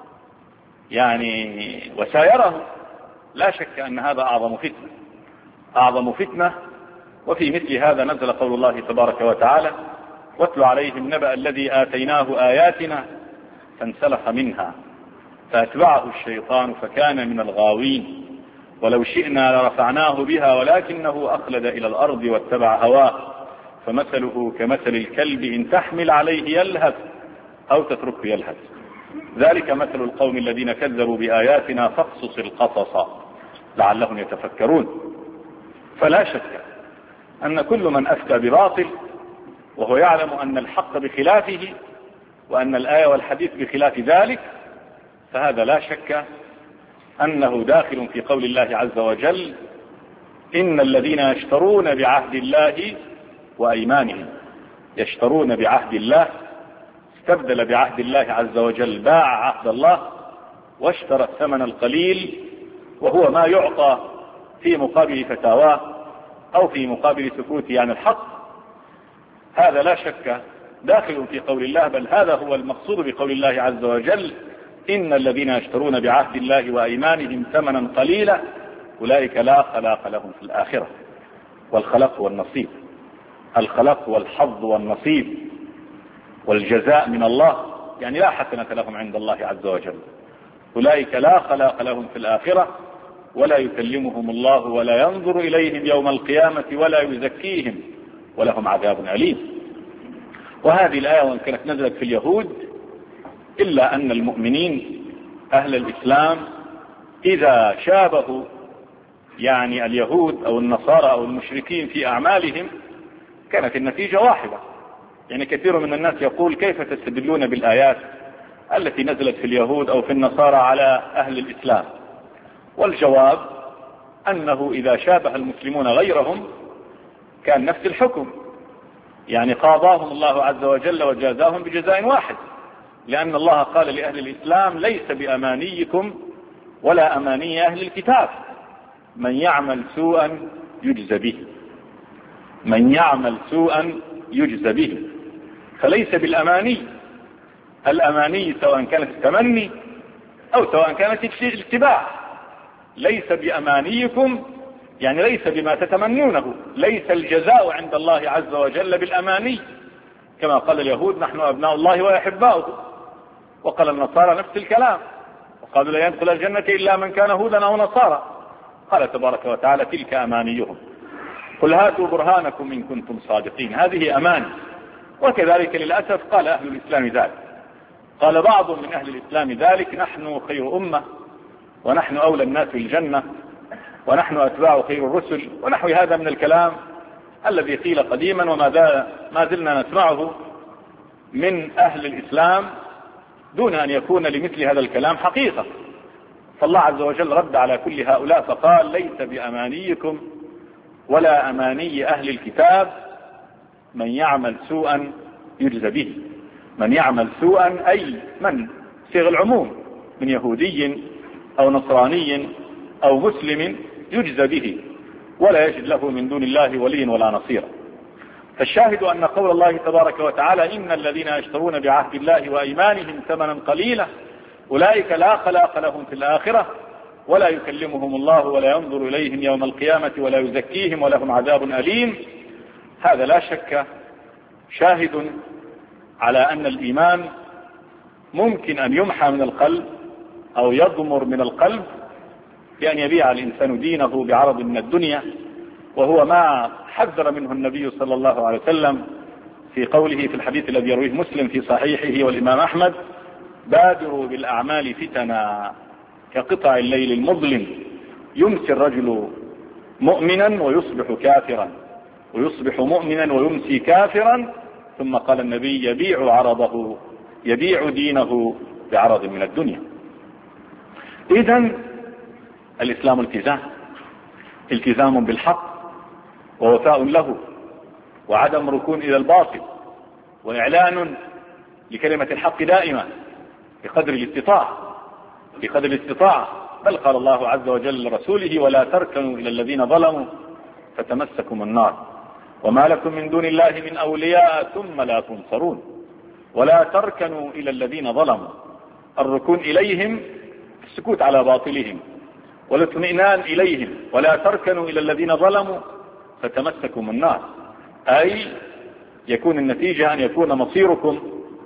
يعني وسايره؟ لا شك أن هذا أعظم فتنة أعظم فتنة. وفي مثل هذا نزل قول الله تبارك وتعالى: واتل عليهم نبأ الذي آتيناه آياتنا فانسلخ منها فأتبعه الشيطان فكان من الغاوين ولو شئنا لرفعناه بها ولكنه أخلد إلى الأرض واتبع هواه فمثله كمثل الكلب إن تحمل عليه يلهث أو تتركه يلهث ذلك مثل القوم الذين كذبوا بآياتنا فاقصص القصص لعلهم يتفكرون. فلا شك أن كل من أفتى بباطل وهو يعلم أن الحق بخلافه وأن الآية والحديث بخلاف ذلك فهذا لا شك أنه داخل في قول الله عز وجل: إن الذين يشترون بعهد الله وأيمانهم يشترون بعهد الله استبدل بعهد الله عز وجل باع عهد الله واشترى الثمن القليل وهو ما يعطى في مقابل فتاواه أو في مقابل سكوته عن الحق. هذا لا شك داخل في قول الله، بل هذا هو المقصود بقول الله عز وجل: إن الذين يشترون بعهد الله وأيمانهم ثمنا قليلا أولئك لا خلاق لهم في الآخرة. والخلق والنصيب الخلق والحظ والنصيب والجزاء من الله، يعني لا حسنة لهم عند الله عز وجل. أولئك لا خلاق لهم في الآخرة ولا يكلمهم الله ولا ينظر إليهم يوم القيامة ولا يزكيهم ولهم عذاب أليم. وهذه الآية وإن كانت نزلت في اليهود إلا أن المؤمنين أهل الإسلام إذا شابهوا يعني اليهود أو النصارى أو المشركين في أعمالهم كانت النتيجة واحدة. يعني كثير من الناس يقول: كيف تستدلون بالآيات التي نزلت في اليهود أو في النصارى على أهل الإسلام؟ والجواب أنه إذا شابه المسلمون غيرهم كان نفس الحكم، يعني قاضاهم الله عز وجل وجازاهم بجزاء واحد، لأن الله قال لأهل الإسلام: ليس بأمانيكم ولا أماني أهل الكتاب من يعمل سوءا يجزى به من يعمل سوءا يجزى به. فليس بالأماني، الأماني سواء كانت التمني أو سواء كانت الاتباع. ليس بأمانيكم يعني ليس بما تتمنونه، ليس الجزاء عند الله عز وجل بالأماني، كما قال اليهود: نحن أبناء الله وأحباؤه. وقال النصارى نفس الكلام، وقالوا: لا يدخل الجنة إلا من كان هودا أو نصارى. قال تبارك وتعالى: تلك أمانيهم قل هاتوا برهانكم إن كنتم صادقين. هذه أماني. وكذلك للأسف قال أهل الإسلام ذلك، قال بعض من أهل الإسلام ذلك: نحن خير أمة ونحن أولى الناس بالجنة ونحن أتباع خير الرسل، ونحو هذا من الكلام الذي قيل قديما وما ما زلنا نسمعه من أهل الإسلام دون أن يكون لمثل هذا الكلام حقيقة. فالله عز وجل رد على كل هؤلاء فقال: ليس بأمانيكم ولا أماني أهل الكتاب من يعمل سوءا يجزى به. من يعمل سوءا أي من صيغ العموم، من يهودي أو نصراني أو مسلم يجزى به ولا يجد له من دون الله ولي ولا نصيرا. فالشاهد أن قول الله تبارك وتعالى إن الذين يشترون بعهد الله وأيمانهم ثمنا قليلا أولئك لا خلاق لهم في الآخرة ولا يكلمهم الله ولا ينظر إليهم يوم القيامة ولا يزكيهم ولهم عذاب أليم. هذا لا شك شاهد على أن الإيمان ممكن أن يمحى من القلب أو يضمر من القلب بأن يبيع الإنسان دينه بعرض من الدنيا، وهو ما حذر منه النبي صلى الله عليه وسلم في قوله في الحديث الذي يرويه مسلم في صحيحه والإمام أحمد: بادروا بالأعمال فتنا كقطع الليل المظلم يمسي الرجل مؤمنا ويصبح كافرا ويصبح مؤمنا ويمسي كافرا. ثم قال النبي: يبيع عرضه يبيع دينه بعرض من الدنيا. إذن الإسلام التزام التزام بالحق ووفاء له وعدم ركون إلى الباطل وإعلان لكلمة الحق دائما بقدر الاستطاعة بقدر الاستطاعة بل قال الله عز وجل لرسوله: ولا تركنوا إلى الذين ظلموا فتمسكم النار وما لكم من دون الله من أولياء ثم لا تنصرون. ولا تركنوا إلى الذين ظلموا، الركون إليهم السكوت على باطلهم والاطمئنان إليهم. ولا تركنوا إلى الذين ظلموا فتمسكم النار، أي يكون النتيجة أن يكون مصيركم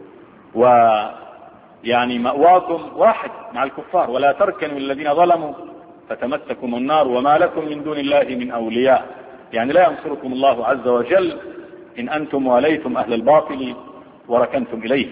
ويعني مأواكم واحد مع الكفار. ولا تركنوا إلى الذين ظلموا فتمسكم النار وما لكم من دون الله من أولياء، يعني لا ينصركم الله عز وجل إن أنتم واليتم أهل الباطل وركنتم إليه.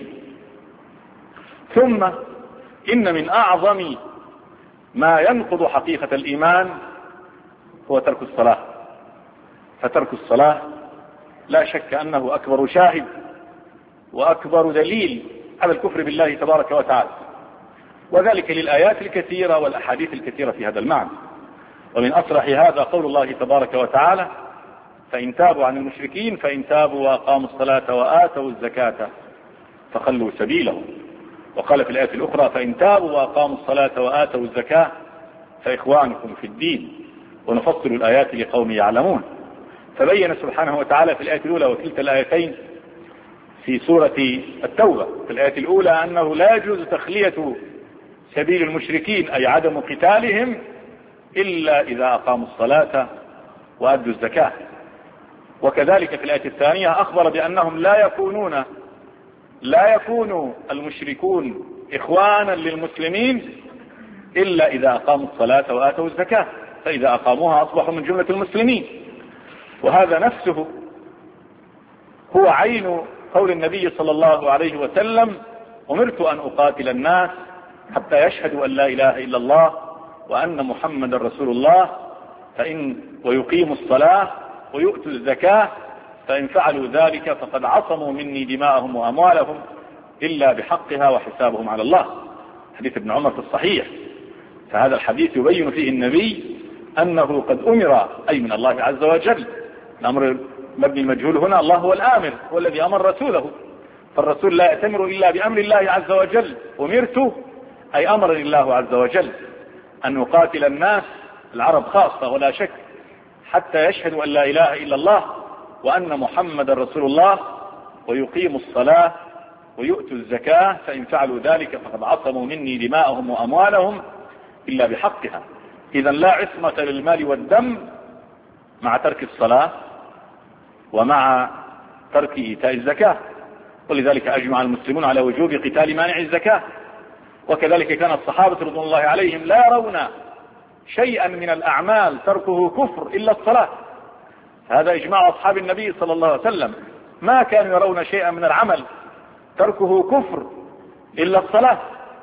ثم إن من أعظم ما ينقض حقيقة الإيمان هو ترك الصلاة. فترك الصلاة لا شك أنه أكبر شاهد وأكبر دليل على الكفر بالله تبارك وتعالى، وذلك للآيات الكثيرة والأحاديث الكثيرة في هذا المعنى. ومن أصرح هذا قول الله تبارك وتعالى: فإن تابوا عن المشركين فإن تابوا وأقاموا الصلاة وآتوا الزكاة فخلوا سبيلهم. وقال في الآية الأخرى: فإن تابوا وأقاموا الصلاة وآتوا الزكاة فإخوانكم في الدين. ونفصل الآيات لقوم يعلمون. فبين سبحانه وتعالى في الآية الأولى وكلتا الآيتين في سورة التوبة في الآية الأولى أنه لا يجوز تخلية سبيل المشركين، أي عدم قتالهم، إلا إذا أقاموا الصلاة وأدوا الزكاة. وكذلك في الآية الثانية أخبر بأنهم لا يكونون لا يكون المشركون إخوانا للمسلمين إلا إذا أقاموا الصلاة وآتوا الزكاة، فإذا أقاموها أصبحوا من جملة المسلمين. وهذا نفسه هو عين قول النبي صلى الله عليه وسلم: أمرت أن أقاتل الناس حتى يشهدوا أن لا إله إلا الله وأن محمد رسول الله فإن ويقيموا الصلاة ويؤتوا الزكاة فإن فعلوا ذلك فقد عصموا مني دماءهم وأموالهم إلا بحقها وحسابهم على الله. حديث ابن عمر في الصحيح. فهذا الحديث يبين فيه النبي أنه قد أمر، أي من الله عز وجل. الأمر مبني المجهول هنا، الله هو الآمر، هو الذي أمر رسوله، فالرسول لا يأتمر إلا بأمر الله عز وجل. أمرت أي أمرني الله عز وجل أن أقاتل الناس، العرب خاصة ولا شك، حتى يشهدوا أن لا إله إلا الله وأن محمد رسول الله ويقيموا الصلاة ويؤتوا الزكاة فإن فعلوا ذلك فقد عصموا مني دماءهم وأموالهم إلا بحقها. إذا لا عصمة للمال والدم مع ترك الصلاة ومع ترك إيتاء الزكاة. ولذلك أجمع المسلمون على وجوب قتال مانع الزكاة. وكذلك كان الصحابة رضوان الله عليهم لا يرون شيئا من الأعمال تركه كفر إلا الصلاة. هذا إجماع أصحاب النبي صلى الله عليه وسلم، ما كانوا يرون شيئا من العمل تركه كفر إلا الصلاة.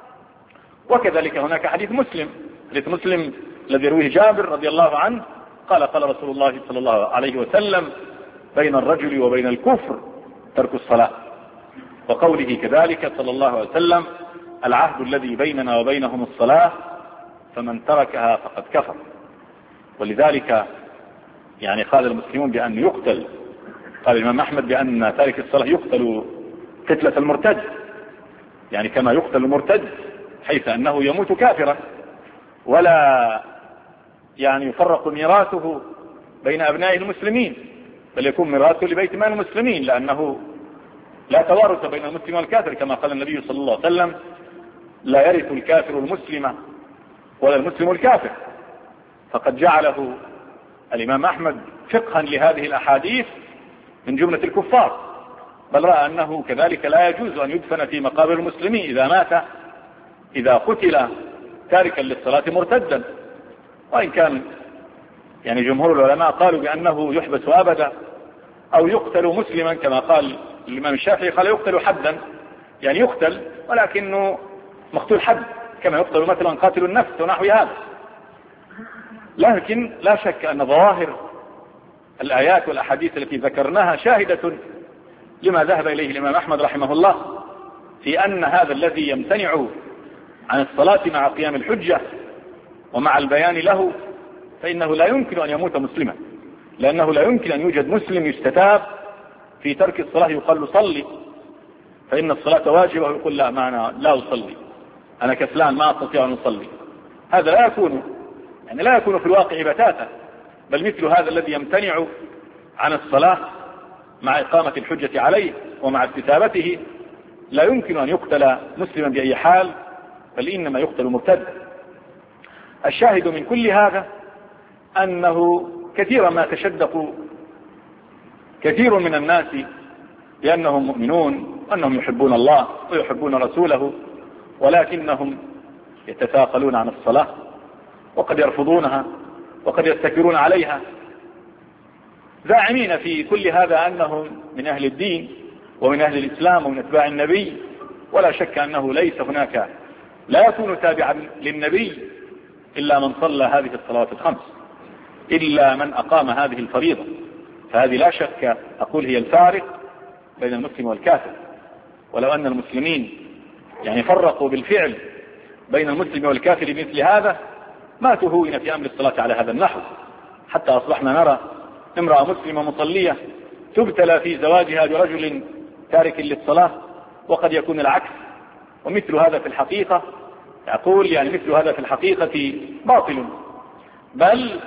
وكذلك هناك حديث مسلم حديث مسلم الذي يرويه جابر رضي الله عنه قال: قال رسول الله صلى الله عليه وسلم: بين الرجل وبين الكفر ترك الصلاة. وقوله كذلك صلى الله عليه وسلم: العهد الذي بيننا وبينهم الصلاة فمن تركها فقد كفر. ولذلك يعني قال المسلمون بأن يقتل، قال الإمام أحمد بأن تارك الصلاة يقتل قتلة المرتد، يعني كما يقتل المرتد، حيث أنه يموت كافرا ولا يعني يفرق ميراثه بين أبناء المسلمين، بل يكون ميراثه لبيت مال المسلمين، لأنه لا توارث بين المسلم والكافر، كما قال النبي صلى الله عليه وسلم: لا يرث الكافر المسلم ولا المسلم الكافر. فقد جعله الإمام أحمد فقها لهذه الأحاديث من جملة الكفار، بل رأى أنه كذلك لا يجوز أن يدفن في مقابر المسلمين إذا مات إذا قتل تاركا للصلاة مرتدا. وإن كان يعني جمهور العلماء قالوا بأنه يحبس أبدا أو يقتل مسلما، كما قال الإمام الشافعي قال يقتل حدا، يعني يقتل ولكنه مقتول حد، كما يقتل مثلا قاتل النفس ونحو هذا. لكن لا شك أن ظواهر الآيات والأحاديث التي ذكرناها شاهدة لما ذهب إليه الإمام أحمد رحمه الله في أن هذا الذي يمتنع عن الصلاة مع قيام الحجة ومع البيان له فإنه لا يمكن أن يموت مسلما، لأنه لا يمكن أن يوجد مسلم يستتاب في ترك الصلاة يقال له صلي فإن الصلاة واجبة ويقول لا ما أنا لا أصلي، أنا كسلان ما أستطيع أن أصلي. هذا لا يكون يعني لا يكون في الواقع بتاتا، بل مثل هذا الذي يمتنع عن الصلاة مع إقامة الحجة عليه ومع استتابته لا يمكن أن يقتل مسلما بأي حال، بل إنما يقتل مرتد. الشاهد من كل هذا أنه كثيرا ما تشدق كثير من الناس بأنهم مؤمنون وأنهم يحبون الله ويحبون رسوله، ولكنهم يتثاقلون عن الصلاة وقد يرفضونها وقد يستكبرون عليها، زاعمين في كل هذا أنهم من أهل الدين ومن أهل الإسلام ومن أتباع النبي. ولا شك أنه ليس هناك لا يكون تابعا للنبي إلا من صلى هذه الصلوات الخمس، إلا من أقام هذه الفريضة، فهذه لا شك أقول هي الفارق بين المسلم والكافر. ولو أن المسلمين يعني فرقوا بالفعل بين المسلم والكافر مثل هذا ما تهون في أمر الصلاة على هذا النحو، حتى أصبحنا نرى امرأة مسلمة مصلية تبتلى في زواجها برجل تارك للصلاة، وقد يكون العكس. ومثل هذا في الحقيقة أقول يعني مثل هذا في الحقيقة باطل، بل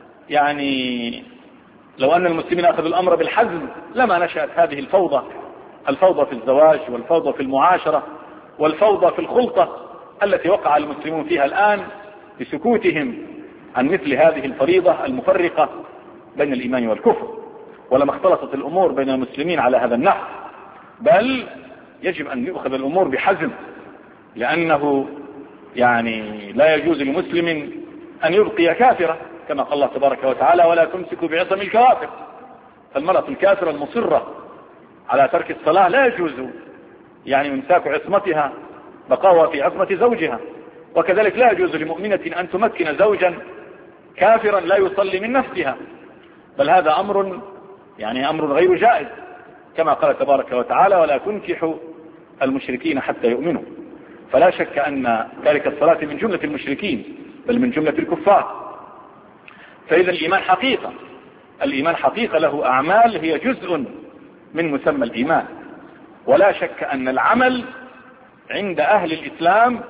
يعني لو أن المسلمين أخذوا الأمر بالحزم لما نشأت هذه الفوضى، الفوضى في الزواج والفوضى في المعاشرة والفوضى في الخلطة التي وقع المسلمون فيها الآن بسكوتهم عن مثل هذه الفريضة المفرقة بين الإيمان والكفر. ولما اختلطت الأمور بين المسلمين على هذا النحو، بل يجب أن يؤخذ الأمور بحزم، لأنه يعني لا يجوز لمسلم أن يبقي كافرا، كما قال الله تبارك وتعالى: ولا تمسكوا بعصم الكوافر. فالمرأة الكافرة المصرة على ترك الصلاة لا يجوز يعني امساك عصمتها، بقاؤها في عصمة زوجها. وكذلك لا يجوز لمؤمنة أن تمكن زوجا كافرا لا يصلي من نفسها، بل هذا أمر يعني أمر غير جائز، كما قال تبارك وتعالى: ولا تنكحوا المشركين حتى يؤمنوا. فلا شك أن تارك الصلاة من جملة المشركين بل من جملة الكفار. فإذا الإيمان حقيقة، الإيمان حقيقة له أعمال هي جزء من مسمى الإيمان. ولا شك أن العمل عند أهل الإسلام،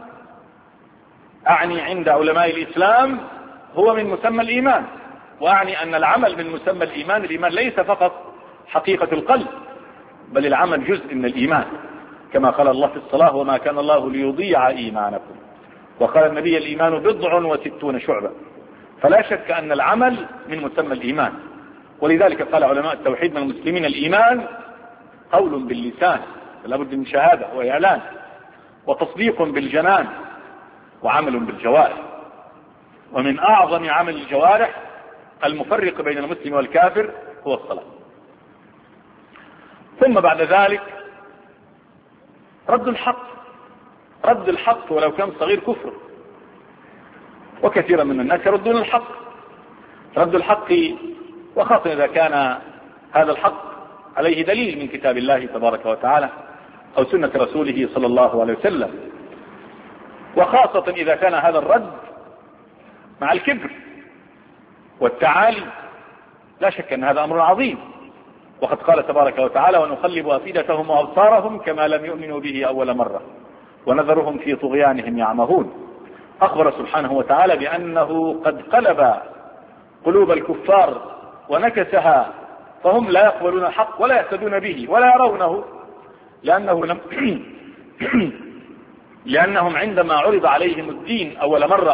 أعني عند علماء الإسلام، هو من مسمى الإيمان. وأعني أن العمل من مسمى الإيمان، الإيمان ليس فقط حقيقة القلب، بل العمل جزء من الإيمان، كما قال الله في الصلاة: وما كان الله ليضيع إيمانكم. وقال النبي: الإيمان بضع وستون شعبة. فلا شك أن العمل من مسمى الإيمان. ولذلك قال علماء التوحيد من المسلمين: الإيمان قول باللسان، فلا بد من شهادة وإعلان، وتصديق بالجنان، وعمل بالجوارح. ومن أعظم عمل الجوارح المفرق بين المسلم والكافر هو الصلاة. ثم بعد ذلك رد الحق، رد الحق ولو كان صغير كفر، وكثيرا من الناس يردون الحق. رد الحق وخاصة إذا كان هذا الحق عليه دليل من كتاب الله تبارك وتعالى أو سنة رسوله صلى الله عليه وسلم، وخاصة إذا كان هذا الرد مع الكبر والتعالي. لا شك أن هذا أمر عظيم، وقد قال تبارك وتعالى: ونقلب أفئدتهم وأبصارهم كما لم يؤمنوا به أول مرة ونذرهم في طغيانهم يعمهون. أخبر سبحانه وتعالى بأنه قد قلب قلوب الكفار ونكسها، فهم لا يقبلون الحق ولا يهتدون به ولا يرونه، لأنه لم لأنهم عندما عرض عليهم الدين أول مرة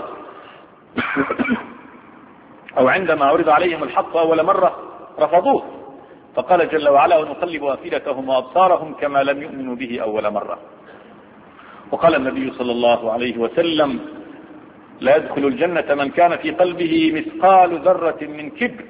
أو عندما عرض عليهم الحق أول مرة رفضوه، فقال جل وعلا: ونقلب أفئدتهم وأبصارهم كما لم يؤمنوا به أول مرة. وقال النبي صلى الله عليه وسلم: لا يدخل الجنة من كان في قلبه مثقال ذرة من كبر.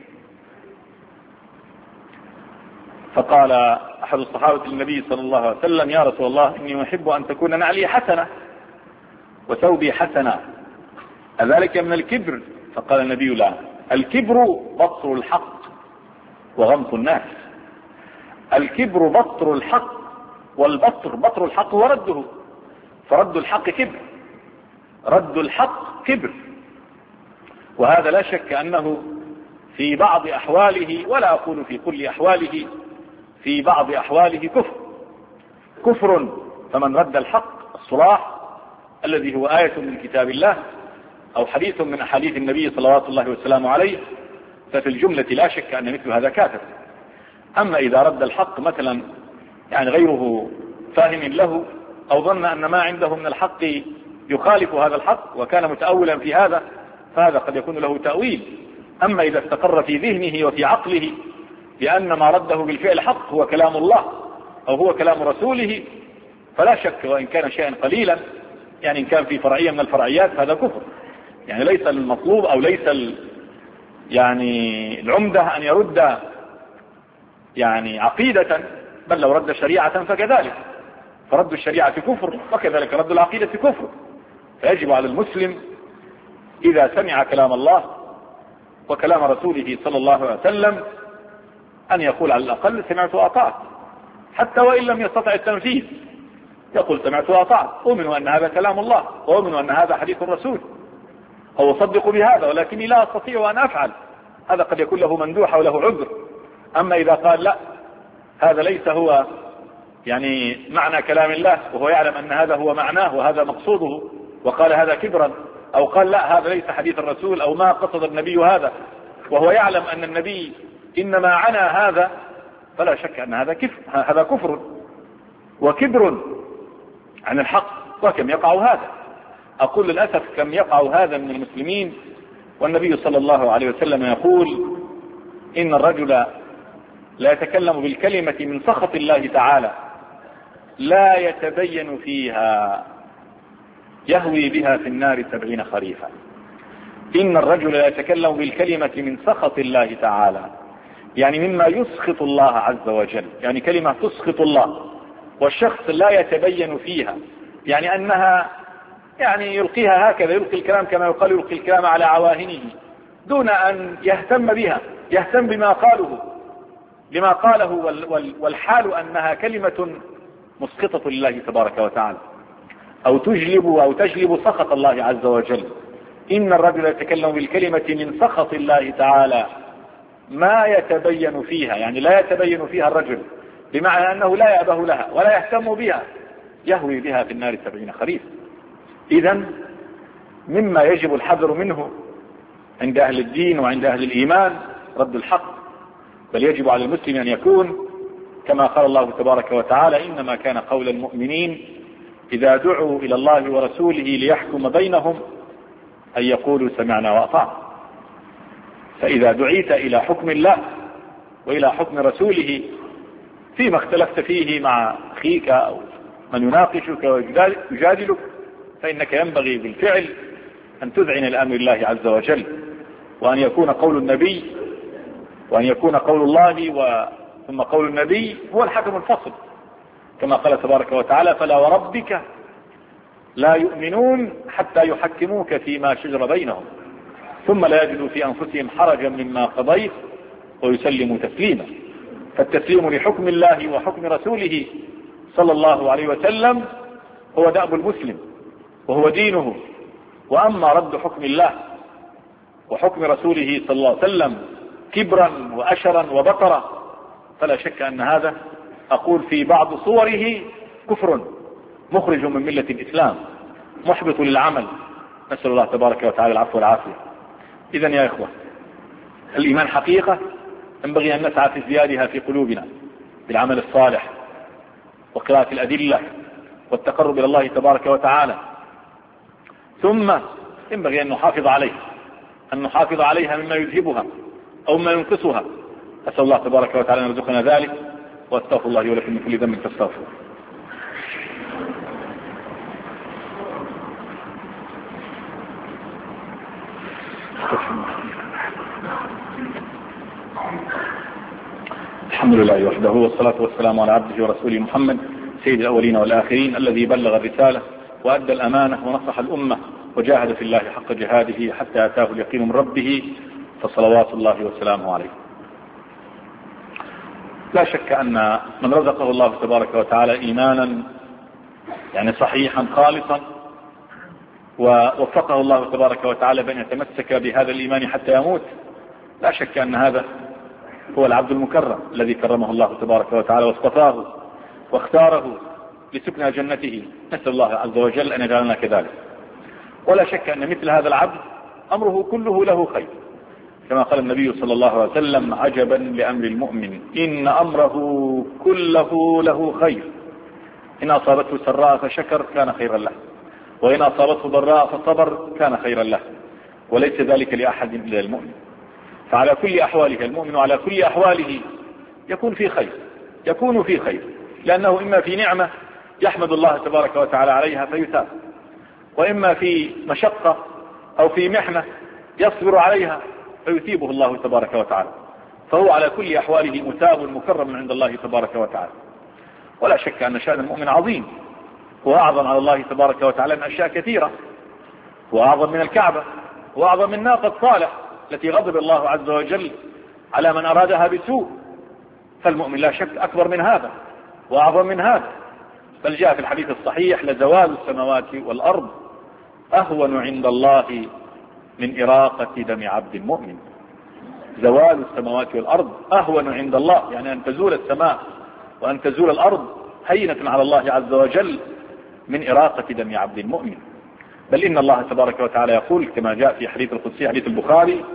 فقال أحد الصحابة للنبي صلى الله عليه وسلم: يا رسول الله، إني أحب أن تكون نعلي حسنة وثوبي حسنة، أذلك من الكبر؟ فقال النبي: لا، الكبر بطر الحق وغمط الناس. الكبر بطر الحق، والبطر بطر الحق ورده، فرد الحق كبر، رد الحق كبر. وهذا لا شك أنه في بعض أحواله، ولا أقول في كل أحواله، في بعض أحواله كفر كفر فمن رد الحق الصلاح الذي هو آية من كتاب الله أو حديث من أحاديث النبي صلوات الله وسلامه عليه، ففي الجملة لا شك أن مثل هذا كافر. أما إذا رد الحق مثلا يعني غيره فاهم له، أو ظن أن ما عنده من الحق يخالف هذا الحق وكان متأولا في هذا، فهذا قد يكون له تأويل. أما إذا استقر في ذهنه وفي عقله بأن ما رده بالفعل حق هو كلام الله أو هو كلام رسوله، فلا شك وإن كان شيئا قليلا، يعني إن كان في فرعية من الفرعيات، هذا كفر. يعني ليس المطلوب أو ليس ال يعني العمدة أن يرد يعني عقيدة، بل لو رد شريعة فكذلك، فرد الشريعة كفر وكذلك رد العقيدة كفر. فيجب على المسلم إذا سمع كلام الله وكلام رسوله صلى الله عليه وسلم أن يقول على الأقل سمعت وأطعت، حتى وإن لم يستطع التنفيذ يقول سمعت وأطعت، أؤمن أن هذا كلام الله وأؤمن أن هذا حديث الرسول، أو أصدق بهذا ولكني لا أستطيع أن أفعل. هذا قد يكون له مندوحة وله عذر. أما إذا قال لا، هذا ليس هو يعني معنى كلام الله، وهو يعلم أن هذا هو معناه وهذا مقصوده، وقال هذا كبرا، أو قال لا هذا ليس حديث الرسول أو ما قصد النبي هذا، وهو يعلم أن النبي إنما عنى هذا، فلا شك أن هذا كفر، هذا كفر وكبر عن الحق. وكم يقع هذا، أقول للأسف كم يقع هذا من المسلمين. والنبي صلى الله عليه وسلم يقول: إن الرجل لا يتكلم بالكلمة من سخط الله تعالى لا يتبين فيها يهوي بها في النار سبعين خريفا. إن الرجل لا يتكلم بالكلمة من سخط الله تعالى، يعني مما يسخط الله عز وجل، يعني كلمة تسخط الله، والشخص لا يتبين فيها، يعني أنها يعني يلقيها هكذا، يلقي الكلام كما يقال يلقي الكلام على عواهنه دون أن يهتم بها، يهتم بما قاله بما قاله والحال أنها كلمة مسقطة لله تبارك وتعالى، أو تجلب أو تجلب سخط الله عز وجل. إن الرجل يتكلم بالكلمة من سخط الله تعالى ما يتبين فيها، يعني لا يتبين فيها الرجل، بمعنى أنه لا يأبه لها ولا يهتم بها، يهوي بها في النار سبعين خريف. إذن مما يجب الحذر منه عند أهل الدين وعند أهل الإيمان رد الحق، بل يجب على المسلم أن يكون كما قال الله تبارك وتعالى: إنما كان قول المؤمنين إذا دعوا إلى الله ورسوله ليحكم بينهم أن يقولوا سمعنا وأطعنا. فإذا دعيت إلى حكم الله وإلى حكم رسوله فيما اختلفت فيه مع أخيك أو من يناقشك ويجادلك، فإنك ينبغي بالفعل أن تذعن لأمر الله عز وجل، وأن يكون قول النبي وأن يكون قول الله ثم قول النبي هو الحكم الفصل، كما قال تبارك وتعالى: فلا وربك لا يؤمنون حتى يحكموك فيما شجر بينهم ثم لا يجدوا في أنفسهم حرجا مما قضيت ويسلموا تسليما. فالتسليم لحكم الله وحكم رسوله صلى الله عليه وسلم هو دأب المسلم وهو دينه. وأما رد حكم الله وحكم رسوله صلى الله عليه وسلم كبرا وأشرا وبطرا، فلا شك أن هذا أقول في بعض صوره كفر مخرج من ملة الإسلام، محبط للعمل نسأل الله تبارك وتعالى العفو والعافية. إذن يا إخوة، الإيمان حقيقة ينبغي أن نسعى في ازديادها في قلوبنا بالعمل الصالح وقراءة الأدلة والتقرب إلى الله تبارك وتعالى، ثم ينبغي أن نحافظ عليها أن نحافظ عليها مما يذهبها أو مما ينقصها. أسأل الله تبارك وتعالى أن يرزقنا ذلك، واستغفر الله لي ولكم من كل ذنب فاستغفروه. الحمد لله وحده، والصلاة والسلام على عبده ورسوله محمد سيد الأولين والآخرين، الذي بلغ الرسالة وأدى الأمانة ونصح الأمة وجاهد في الله حق جهاده حتى أتاه اليقين من ربه، فصلوات الله وسلامه عليه. لا شك أن من رزقه الله تبارك وتعالى إيمانا يعني صحيحا خالصا، ووفقه الله تبارك وتعالى بأن يتمسك بهذا الإيمان حتى يموت، لا شك أن هذا هو العبد المكرم الذي كرمه الله تبارك وتعالى واصطفاه واختاره لسكن جنته. نسأل الله عز وجل أن يجعلنا كذلك. ولا شك أن مثل هذا العبد أمره كله له خير، كما قال النبي صلى الله عليه وسلم: عجبا لأمر المؤمن إن أمره كله له خير، إن أصابته سراء فشكر كان خيرا له، وإن أصابته ضراء فصبر كان خيرا له، وليس ذلك لأحد إلا المؤمن. فعلى كل أحواله المؤمن على كل أحواله يكون في خير يكون في خير لأنه إما في نعمة يحمد الله تبارك وتعالى عليها فيثاب، وإما في مشقة أو في محنة يصبر عليها فيثيبه الله تبارك وتعالى. فهو على كل أحواله مثاب مكرم عند الله تبارك وتعالى. ولا شك أن شأن المؤمن عظيم، هو أعظم على الله تبارك وتعالى من أشياء كثيرة، هو أعظم من الكعبة، هو أعظم من ناقة صالح التي غضب الله عز وجل على من أرادها بسوء. فالمؤمن لا شك أكبر من هذا وأعظم من هذا. بل جاء في الحديث الصحيح: لزوال السماوات والأرض أهون عند الله من إراقة دم عبد مؤمن. زوال السماوات والأرض أهون عند الله، يعني أن تزول السماء وأن تزول الأرض هينة على الله عز وجل من إراقة دم عبد مؤمن. بل إن الله تبارك وتعالى يقول كما جاء في حديث القدسي حديث البخاري،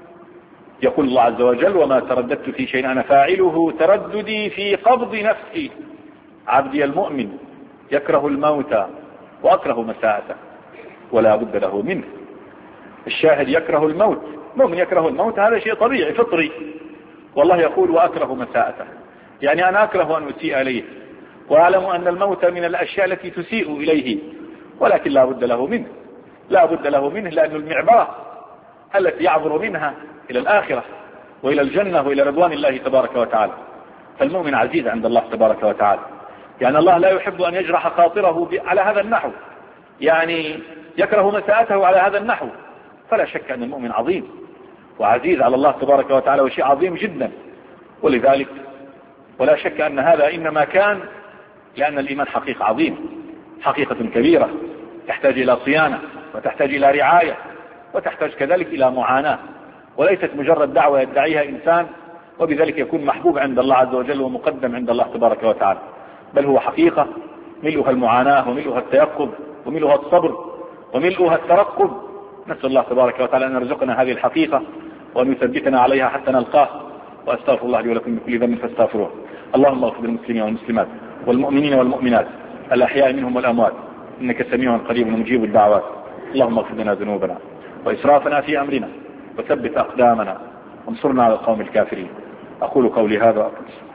يقول الله عز وجل: وما ترددت في شيء أنا فاعله ترددي في قبض نفسي عبدي المؤمن يكره الموت وأكره مساءته ولا بد له منه. الشاهد يكره الموت، مؤمن يكره الموت، هذا شيء طبيعي فطري. والله يقول: وأكره مساءته، يعني أنا أكره أن أسيء إليه، وأعلم أن الموت من الأشياء التي تسيء إليه، ولكن لا بد له منه لا بد له منه لأن المعبرة التي يعبر منها إلى الآخرة وإلى الجنة وإلى رضوان الله تبارك وتعالى. فالمؤمن عزيز عند الله تبارك وتعالى، يعني الله لا يحب أن يجرح خاطره على هذا النحو، يعني يكره مساءته على هذا النحو. فلا شك أن المؤمن عظيم وعزيز على الله تبارك وتعالى، وشيء عظيم جدا. ولذلك ولا شك أن هذا إنما كان لأن الإيمان حقيقة عظيم، حقيقة كبيرة تحتاج إلى صيانة وتحتاج إلى رعاية وتحتاج كذلك إلى معاناة، وليست مجرد دعوة يدعيها إنسان وبذلك يكون محبوب عند الله عز وجل ومقدم عند الله تبارك وتعالى. بل هو حقيقة ملؤها المعاناة وملؤها التيقظ وملؤها الصبر وملؤها الترقب. نسأل الله تبارك وتعالى أن يرزقنا هذه الحقيقة وأن يثبتنا عليها حتى نلقاه. وأستغفر الله لي ولكم من كل ذنب فاستغفروه. اللهم اغفر للمسلمين والمسلمات والمؤمنين والمؤمنات الأحياء منهم والأموات، إنك سميع قريب مجيب الدعوات. اللهم اغفر لنا ذنوبنا وإسرافنا في أمرنا وثبت أقدامنا وانصرنا على القوم الكافرين. أقول قولي هذا وأقول